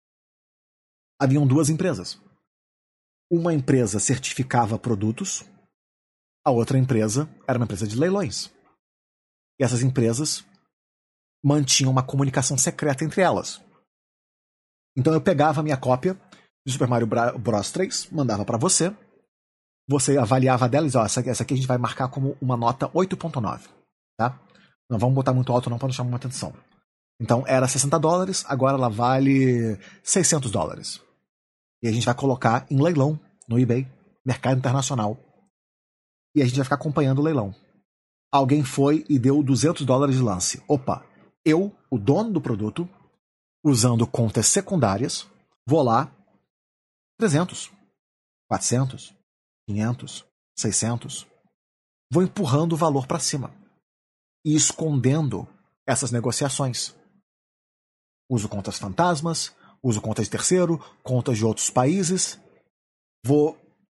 Haviam duas empresas. Uma empresa certificava produtos, a outra empresa era uma empresa de leilões. E essas empresas mantinham uma comunicação secreta entre elas. Então eu pegava a minha cópia de Super Mario Bros. 3, mandava para você, você avaliava dela e dizia, essa aqui a gente vai marcar como uma nota 8.9, tá? Não vamos botar muito alto não para não chamar muita atenção. Então era $60, agora ela vale $600. E a gente vai colocar em leilão no eBay, mercado internacional. E a gente vai ficar acompanhando o leilão. Alguém foi e deu $200 de lance. Opa, eu, o dono do produto, usando contas secundárias, vou lá, 300, 400, 500, 600. Vou empurrando o valor para cima. E escondendo essas negociações. Uso contas fantasmas, uso contas de terceiro, contas de outros países. Vou...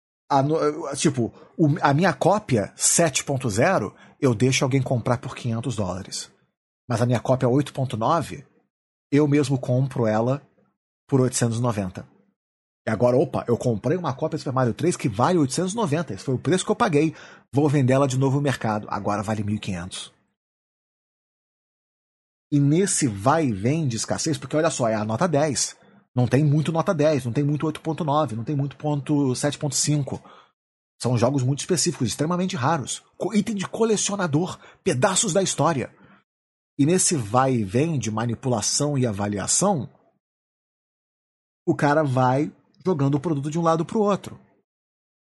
a minha cópia 7.0 eu deixo alguém comprar por $500. Mas a minha cópia 8.9 eu mesmo compro ela por 890. E agora, eu comprei uma cópia do Super Mario 3 que vale 890. Esse foi o preço que eu paguei. Vou vender ela de novo no mercado. Agora vale 1.500. E nesse vai e vem de escassez, porque olha só, é a nota 10. Não tem muito nota 10, não tem muito 8.9, não tem muito ponto 7.5. São jogos muito específicos, extremamente raros. Item de colecionador, pedaços da história. E nesse vai e vem de manipulação e avaliação, o cara vai jogando o produto de um lado para o outro.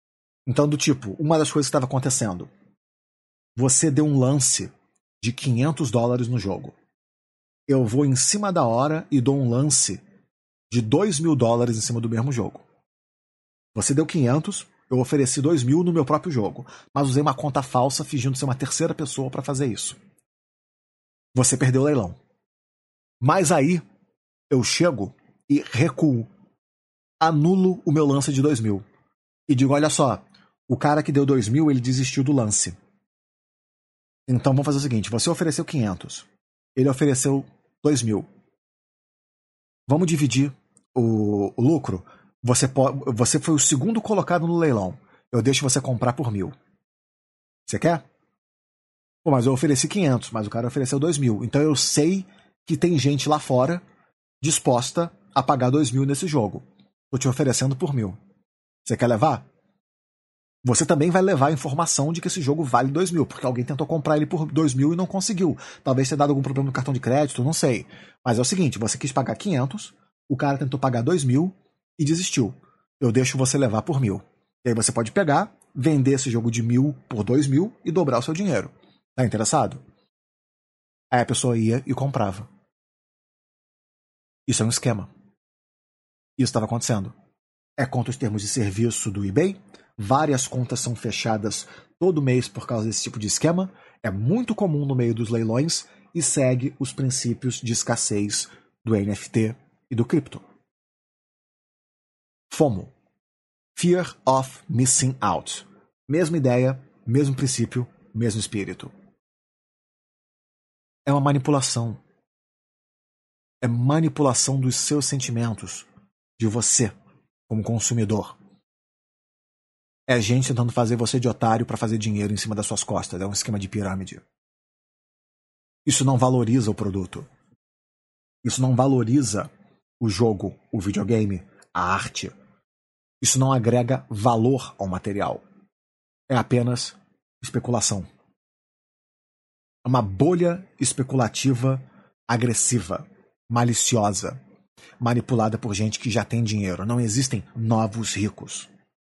Então, do tipo, uma das coisas que estava acontecendo, você deu um lance de $500 no jogo. Eu vou em cima da hora e dou um lance de $2.000 em cima do mesmo jogo. Você deu 500, eu ofereci 2.000 no meu próprio jogo, mas usei uma conta falsa fingindo ser uma terceira pessoa para fazer isso. Você perdeu o leilão. Mas aí, eu chego e recuo. Anulo o meu lance de 2.000. E digo, olha só, o cara que deu 2.000, ele desistiu do lance. Então vamos fazer o seguinte, você ofereceu 500. Ele ofereceu 2.000. Vamos dividir o lucro. Você foi o segundo colocado no leilão. Eu deixo você comprar por 1.000. Você quer? Pô, mas eu ofereci 500, mas o cara ofereceu 2.000. Então eu sei que tem gente lá fora disposta a pagar 2.000 nesse jogo. Tô te oferecendo por 1.000. Você quer levar? Você também vai levar a informação de que esse jogo vale 2.000, porque alguém tentou comprar ele por 2.000 e não conseguiu. Talvez tenha dado algum problema no cartão de crédito, não sei. Mas é o seguinte, você quis pagar 500, o cara tentou pagar 2.000 e desistiu. Eu deixo você levar por 1.000. E aí você pode pegar, vender esse jogo de 1.000 por 2.000 e dobrar o seu dinheiro. Tá interessado? Aí a pessoa ia e comprava. Isso é um esquema. Isso estava acontecendo. É contra os termos de serviço do eBay. Várias contas são fechadas todo mês por causa desse tipo de esquema. É muito comum no meio dos leilões e segue os princípios de escassez do NFT e do cripto. FOMO. Fear of Missing Out. Mesma ideia, mesmo princípio, mesmo espírito. É uma manipulação. É manipulação dos seus sentimentos, de você, como consumidor. É gente tentando fazer você de otário para fazer dinheiro em cima das suas costas. É um esquema de pirâmide. Isso não valoriza o produto. Isso não valoriza o jogo, o videogame, a arte. Isso não agrega valor ao material. É apenas especulação. É uma bolha especulativa agressiva, maliciosa, manipulada por gente que já tem dinheiro. Não existem novos ricos.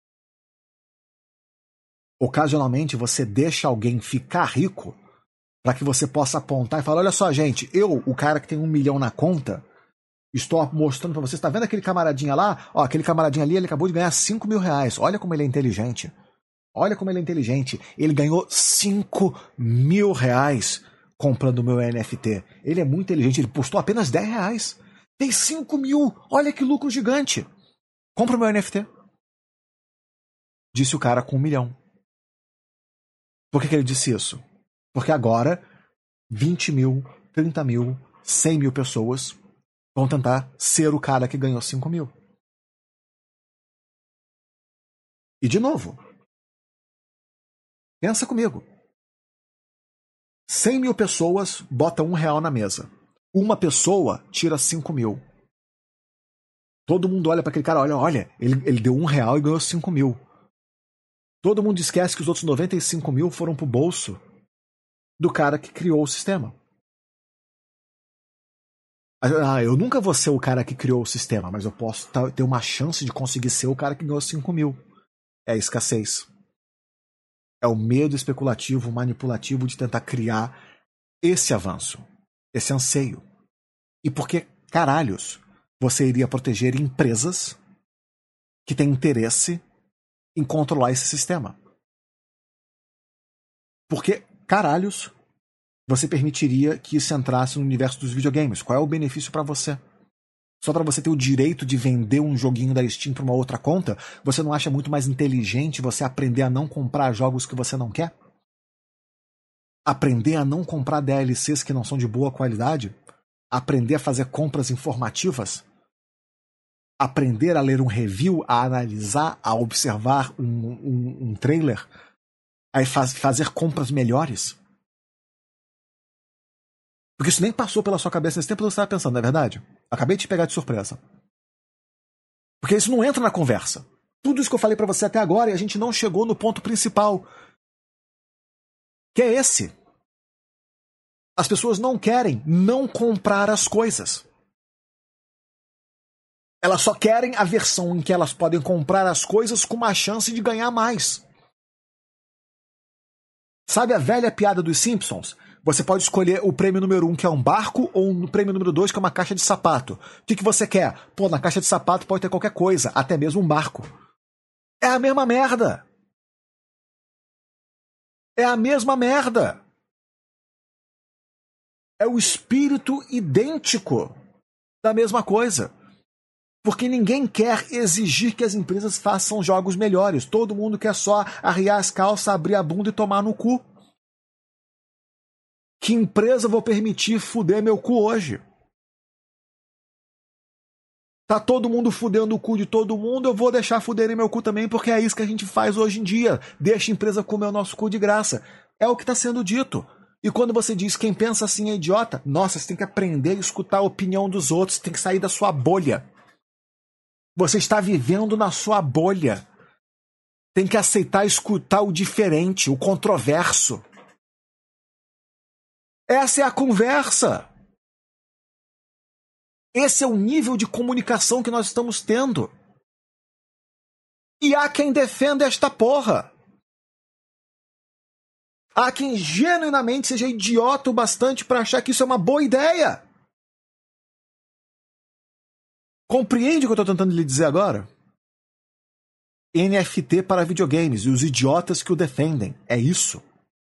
Ocasionalmente você deixa alguém ficar rico para que você possa apontar e falar, olha só, gente, eu, o cara que tem 1 milhão na conta, estou mostrando para você, está vendo aquele camaradinha lá? Ó, aquele camaradinha ali, ele acabou de ganhar 5 mil reais. Olha como ele é inteligente. Olha como ele é inteligente. Ele ganhou 5 mil reais comprando o meu NFT. Ele é muito inteligente, ele postou apenas 10 reais. Tem 5 mil, olha que lucro gigante. Compra o meu NFT. Disse o cara com 1 milhão. Por que ele disse isso? Porque agora 20 mil, 30 mil, 100 mil pessoas vão tentar ser o cara que ganhou 5 mil. E de novo, pensa comigo. 100 mil pessoas botam R$1 na mesa. Uma pessoa tira 5 mil. Todo mundo olha para aquele cara, olha, ele deu R$1 e ganhou 5 mil. Todo mundo esquece que os outros 95 mil foram pro bolso do cara que criou o sistema. Ah, eu nunca vou ser o cara que criou o sistema, mas eu posso ter uma chance de conseguir ser o cara que ganhou 5 mil. É a escassez. É o medo especulativo, manipulativo de tentar criar esse avanço, esse anseio. E por que caralhos você iria proteger empresas que têm interesse em controlar esse sistema? Por que caralhos você permitiria que isso entrasse no universo dos videogames? Qual é o benefício para você? Só para você ter o direito de vender um joguinho da Steam para uma outra conta? Você não acha muito mais inteligente você aprender a não comprar jogos que você não quer? Aprender a não comprar DLCs que não são de boa qualidade? Aprender a fazer compras informativas? Aprender a ler um review, a analisar, a observar um trailer? A fazer compras melhores? Porque isso nem passou pela sua cabeça nesse tempo que você estava pensando, não é verdade? Acabei de te pegar de surpresa. Porque isso não entra na conversa. Tudo isso que eu falei pra você até agora e a gente não chegou no ponto principal. Que é esse. As pessoas não querem não comprar as coisas. Elas só querem a versão em que elas podem comprar as coisas com uma chance de ganhar mais. Sabe a velha piada dos Simpsons? Você pode escolher o prêmio número 1, que é um barco, ou o prêmio número 2, que é uma caixa de sapato. O que você quer? Pô, na caixa de sapato pode ter qualquer coisa, até mesmo um barco. É a mesma merda. É a mesma merda. É o espírito idêntico da mesma coisa. Porque ninguém quer exigir que as empresas façam jogos melhores. Todo mundo quer só arriar as calças, abrir a bunda e tomar no cu. Que empresa vou permitir fuder meu cu hoje? Tá todo mundo fudendo o cu de todo mundo, eu vou deixar fuderem meu cu também, porque é isso que a gente faz hoje em dia. Deixa a empresa comer o nosso cu de graça. É o que está sendo dito. E quando você diz quem pensa assim é idiota, nossa, você tem que aprender a escutar a opinião dos outros, tem que sair da sua bolha. Você está vivendo na sua bolha. Tem que aceitar escutar o diferente, o controverso. Essa é a conversa. Esse é o nível de comunicação que nós estamos tendo. E há quem defenda esta porra. Há quem genuinamente seja idiota o bastante para achar que isso é uma boa ideia. Compreende o que eu estou tentando lhe dizer agora? NFT para videogames e os idiotas que o defendem. É isso.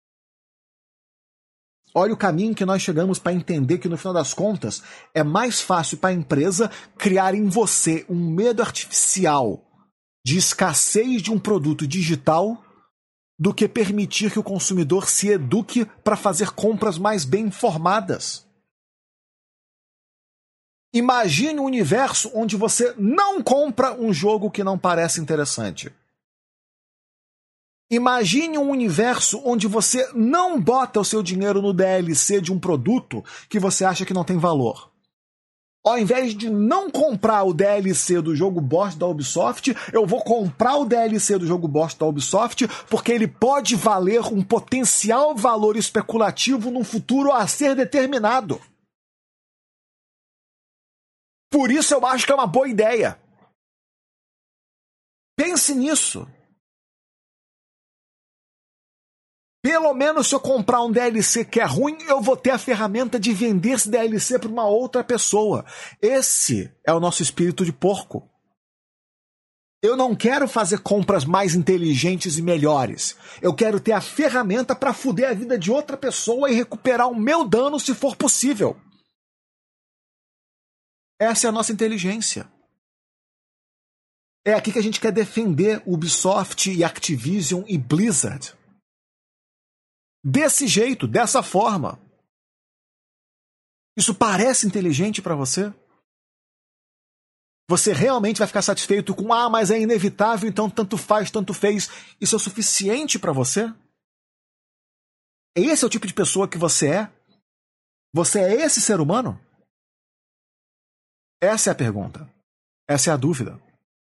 Olha o caminho que nós chegamos para entender que, no final das contas, é mais fácil para a empresa criar em você um medo artificial de escassez de um produto digital do que permitir que o consumidor se eduque para fazer compras mais bem informadas. Imagine um universo onde você não compra um jogo que não parece interessante. Imagine um universo onde você não bota o seu dinheiro no DLC de um produto que você acha que não tem valor. Ao invés de não comprar o DLC do jogo bosta da Ubisoft, eu vou comprar o DLC do jogo bosta da Ubisoft porque ele pode valer um potencial valor especulativo num futuro a ser determinado. Por isso eu acho que é uma boa ideia. Pense nisso. Pelo menos se eu comprar um DLC que é ruim, eu vou ter a ferramenta de vender esse DLC para uma outra pessoa. Esse é o nosso espírito de porco. Eu não quero fazer compras mais inteligentes e melhores. Eu quero ter a ferramenta para foder a vida de outra pessoa e recuperar o meu dano se for possível. Essa é a nossa inteligência. É aqui que a gente quer defender Ubisoft e Activision e Blizzard. Desse jeito, dessa forma. Isso parece inteligente para você? Você realmente vai ficar satisfeito com mas é inevitável, então tanto faz, tanto fez. Isso é o suficiente para você? Esse é o tipo de pessoa que você é? Você é esse ser humano? Essa é a pergunta. Essa é a dúvida.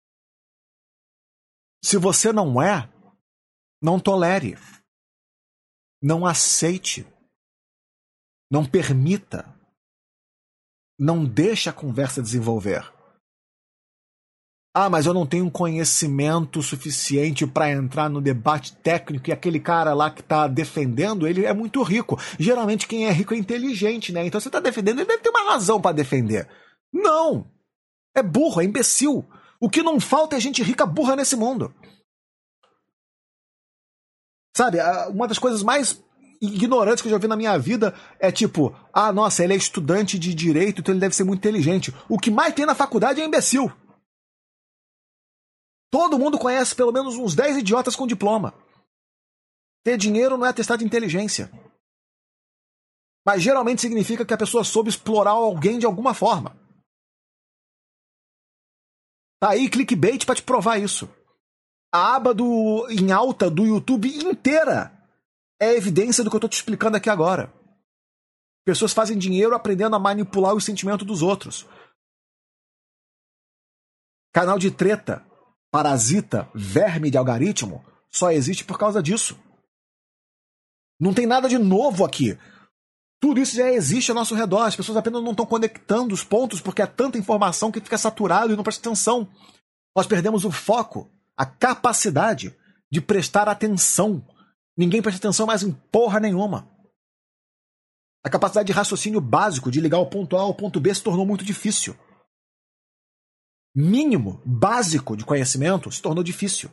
Se você não é, não tolere. Não aceite. Não permita. Não deixe a conversa desenvolver. Mas eu não tenho conhecimento suficiente para entrar no debate técnico e aquele cara lá que está defendendo, ele é muito rico. Geralmente quem é rico é inteligente, né? Então você está defendendo, ele deve ter uma razão para defender. Não! É burro, é imbecil. O que não falta é gente rica burra nesse mundo. Sabe, uma das coisas mais ignorantes que eu já vi na minha vida é tipo, nossa, ele é estudante de direito, então ele deve ser muito inteligente. O que mais tem na faculdade é imbecil. Todo mundo conhece pelo menos uns 10 idiotas com diploma. Ter dinheiro não é atestado de inteligência. Mas geralmente significa que a pessoa soube explorar alguém de alguma forma. Tá aí clickbait pra te provar isso. A aba em alta do YouTube inteira é evidência do que eu tô te explicando aqui agora. Pessoas fazem dinheiro aprendendo a manipular os sentimentos dos outros. Canal de treta, parasita, verme de algoritmo só existe por causa disso. Não tem nada de novo aqui. Tudo isso já existe ao nosso redor. As pessoas apenas não estão conectando os pontos porque é tanta informação que fica saturado e não presta atenção. Nós perdemos o foco, a capacidade de prestar atenção. Ninguém presta atenção mais em porra nenhuma. A capacidade de raciocínio básico de ligar o ponto A ao ponto B se tornou muito difícil. Mínimo, básico de conhecimento se tornou difícil.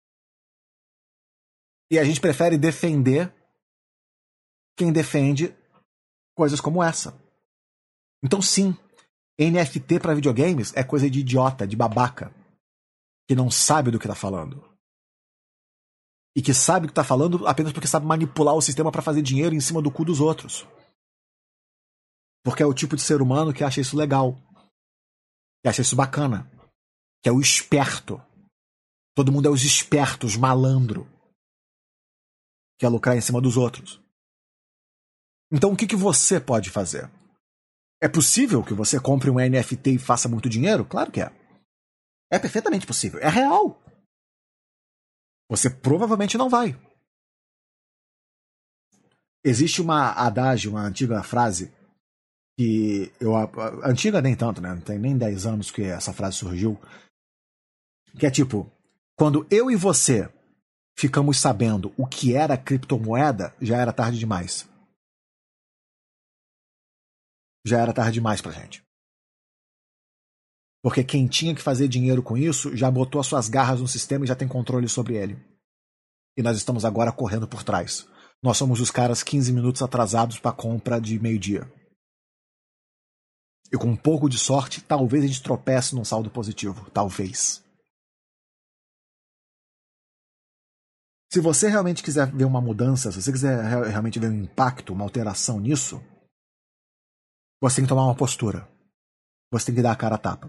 E a gente prefere defender quem defende coisas como essa. Então, sim, NFT para videogames é coisa de idiota, de babaca, que não sabe do que está falando. E que sabe o que está falando apenas porque sabe manipular o sistema para fazer dinheiro em cima do cu dos outros. Porque é o tipo de ser humano que acha isso legal, que acha isso bacana, que é o esperto. Todo mundo é os espertos, malandro, que é lucrar em cima dos outros. Então o que você pode fazer? É possível que você compre um NFT e faça muito dinheiro? Claro que é. É perfeitamente possível. É real. Você provavelmente não vai. Existe uma adágio, uma antiga frase, que antiga nem tanto, né? Não tem nem 10 anos que essa frase surgiu, que é tipo, quando eu e você ficamos sabendo o que era criptomoeda, já era tarde demais. Já era tarde demais pra gente. Porque quem tinha que fazer dinheiro com isso já botou as suas garras no sistema e já tem controle sobre ele. E nós estamos agora correndo por trás. Nós somos os caras 15 minutos atrasados para a compra de meio-dia. E com um pouco de sorte, talvez a gente tropece num saldo positivo. Talvez. Se você realmente quiser ver uma mudança, se você quiser realmente ver um impacto, uma alteração nisso, você tem que tomar uma postura. Você tem que dar a cara a tapa.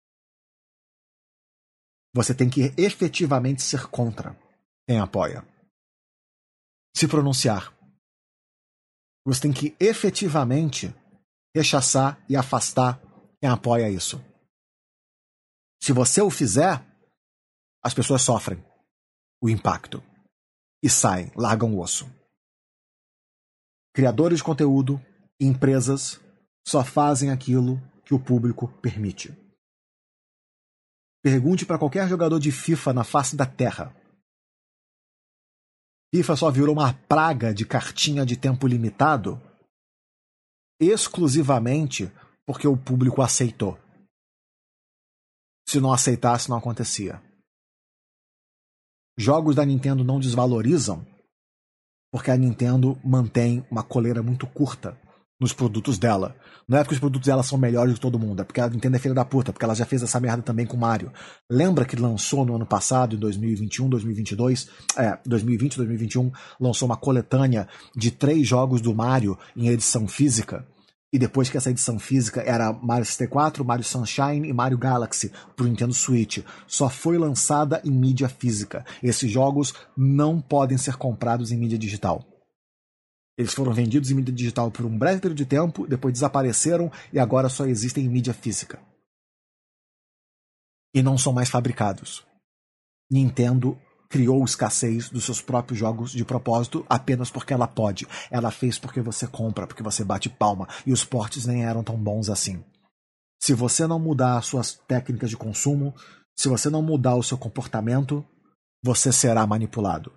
Você tem que efetivamente ser contra quem apoia. Se pronunciar. Você tem que efetivamente rechaçar e afastar quem apoia isso. Se você o fizer, as pessoas sofrem o impacto e saem, largam o osso. Criadores de conteúdo, empresas, só fazem aquilo que o público permite. Pergunte para qualquer jogador de FIFA na face da Terra. FIFA só virou uma praga de cartinha de tempo limitado exclusivamente porque o público aceitou. Se não aceitasse, não acontecia. Jogos da Nintendo não desvalorizam porque a Nintendo mantém uma coleira muito curta nos produtos dela. Não é porque os produtos dela são melhores que todo mundo, é porque a Nintendo é filha da puta, porque ela já fez essa merda também com o Mario. Lembra que lançou no ano passado, em 2021, 2022, 2020, 2021, lançou uma coletânea de 3 jogos do Mario em edição física? E depois que essa edição física era Mario 64, Mario Sunshine e Mario Galaxy pro Nintendo Switch. Só foi lançada em mídia física. Esses jogos não podem ser comprados em mídia digital. Eles foram vendidos em mídia digital por um breve período de tempo, depois desapareceram e agora só existem em mídia física. E não são mais fabricados. Nintendo criou escassez dos seus próprios jogos de propósito apenas porque ela pode. Ela fez porque você compra, porque você bate palma. E os portes nem eram tão bons assim. Se você não mudar as suas técnicas de consumo, se você não mudar o seu comportamento, você será manipulado.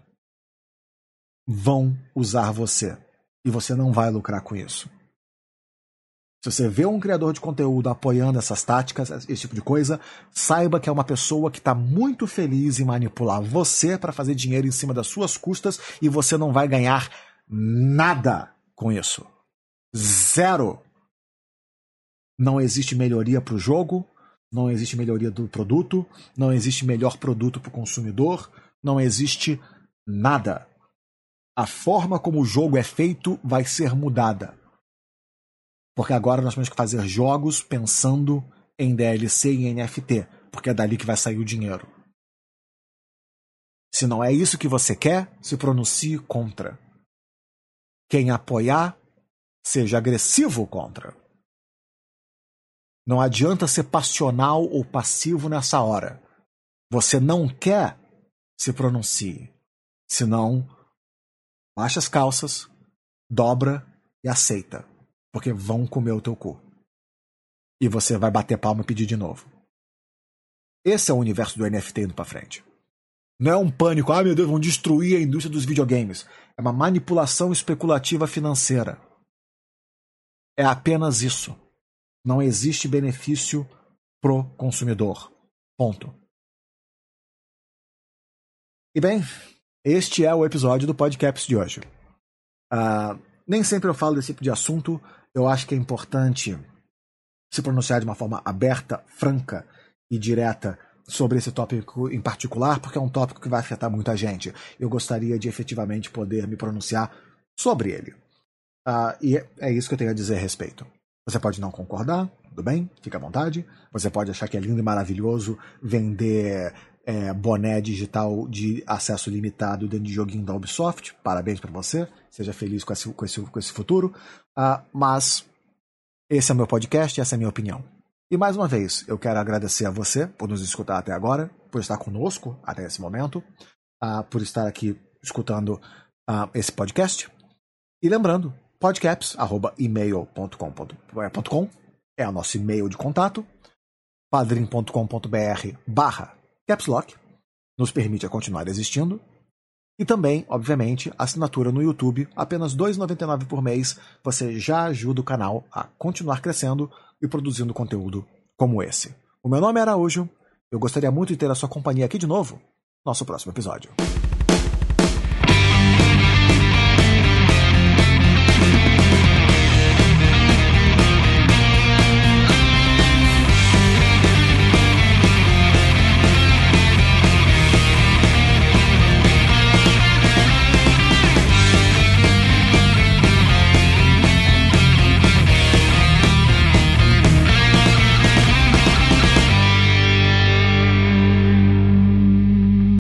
Vão usar você. E você não vai lucrar com isso. Se você vê um criador de conteúdo apoiando essas táticas, esse tipo de coisa, saiba que é uma pessoa que está muito feliz em manipular você para fazer dinheiro em cima das suas custas e você não vai ganhar nada com isso. Zero. Não existe melhoria para o jogo, não existe melhoria do produto, não existe melhor produto para o consumidor, não existe nada. A forma como o jogo é feito vai ser mudada. Porque agora nós temos que fazer jogos pensando em DLC e em NFT, porque é dali que vai sair o dinheiro. Se não é isso que você quer, se pronuncie contra. Quem apoiar, seja agressivo contra. Não adianta ser passional ou passivo nessa hora. Você não quer, se pronuncie. Senão, baixa as calças, dobra e aceita, porque vão comer o teu cu. E você vai bater palma e pedir de novo. Esse é o universo do NFT indo pra frente. Não é um pânico, meu Deus, vão destruir a indústria dos videogames. É uma manipulação especulativa financeira. É apenas isso. Não existe benefício pro consumidor. Ponto. E bem, este é o episódio do Podcaps de hoje. Nem sempre eu falo desse tipo de assunto. Eu acho que é importante se pronunciar de uma forma aberta, franca e direta sobre esse tópico em particular, porque é um tópico que vai afetar muita gente. Eu gostaria de efetivamente poder me pronunciar sobre ele. E é isso que eu tenho a dizer a respeito. Você pode não concordar, tudo bem, fica à vontade. Você pode achar que é lindo e maravilhoso vender boné digital de acesso limitado dentro de joguinho da Ubisoft. Parabéns para você, seja feliz com esse futuro. Mas esse é o meu podcast, essa é a minha opinião. E mais uma vez, eu quero agradecer a você por nos escutar até agora, por estar conosco até esse momento, por estar aqui escutando esse podcast. E lembrando, podcaps@email.com é o nosso e-mail de contato. padrim.com.br/capslock nos permite continuar existindo. E também, obviamente, assinatura no YouTube, apenas R$ 2,99 por mês, você já ajuda o canal a continuar crescendo e produzindo conteúdo como esse. O meu nome é Araújo, eu gostaria muito de ter a sua companhia aqui de novo no nosso próximo episódio.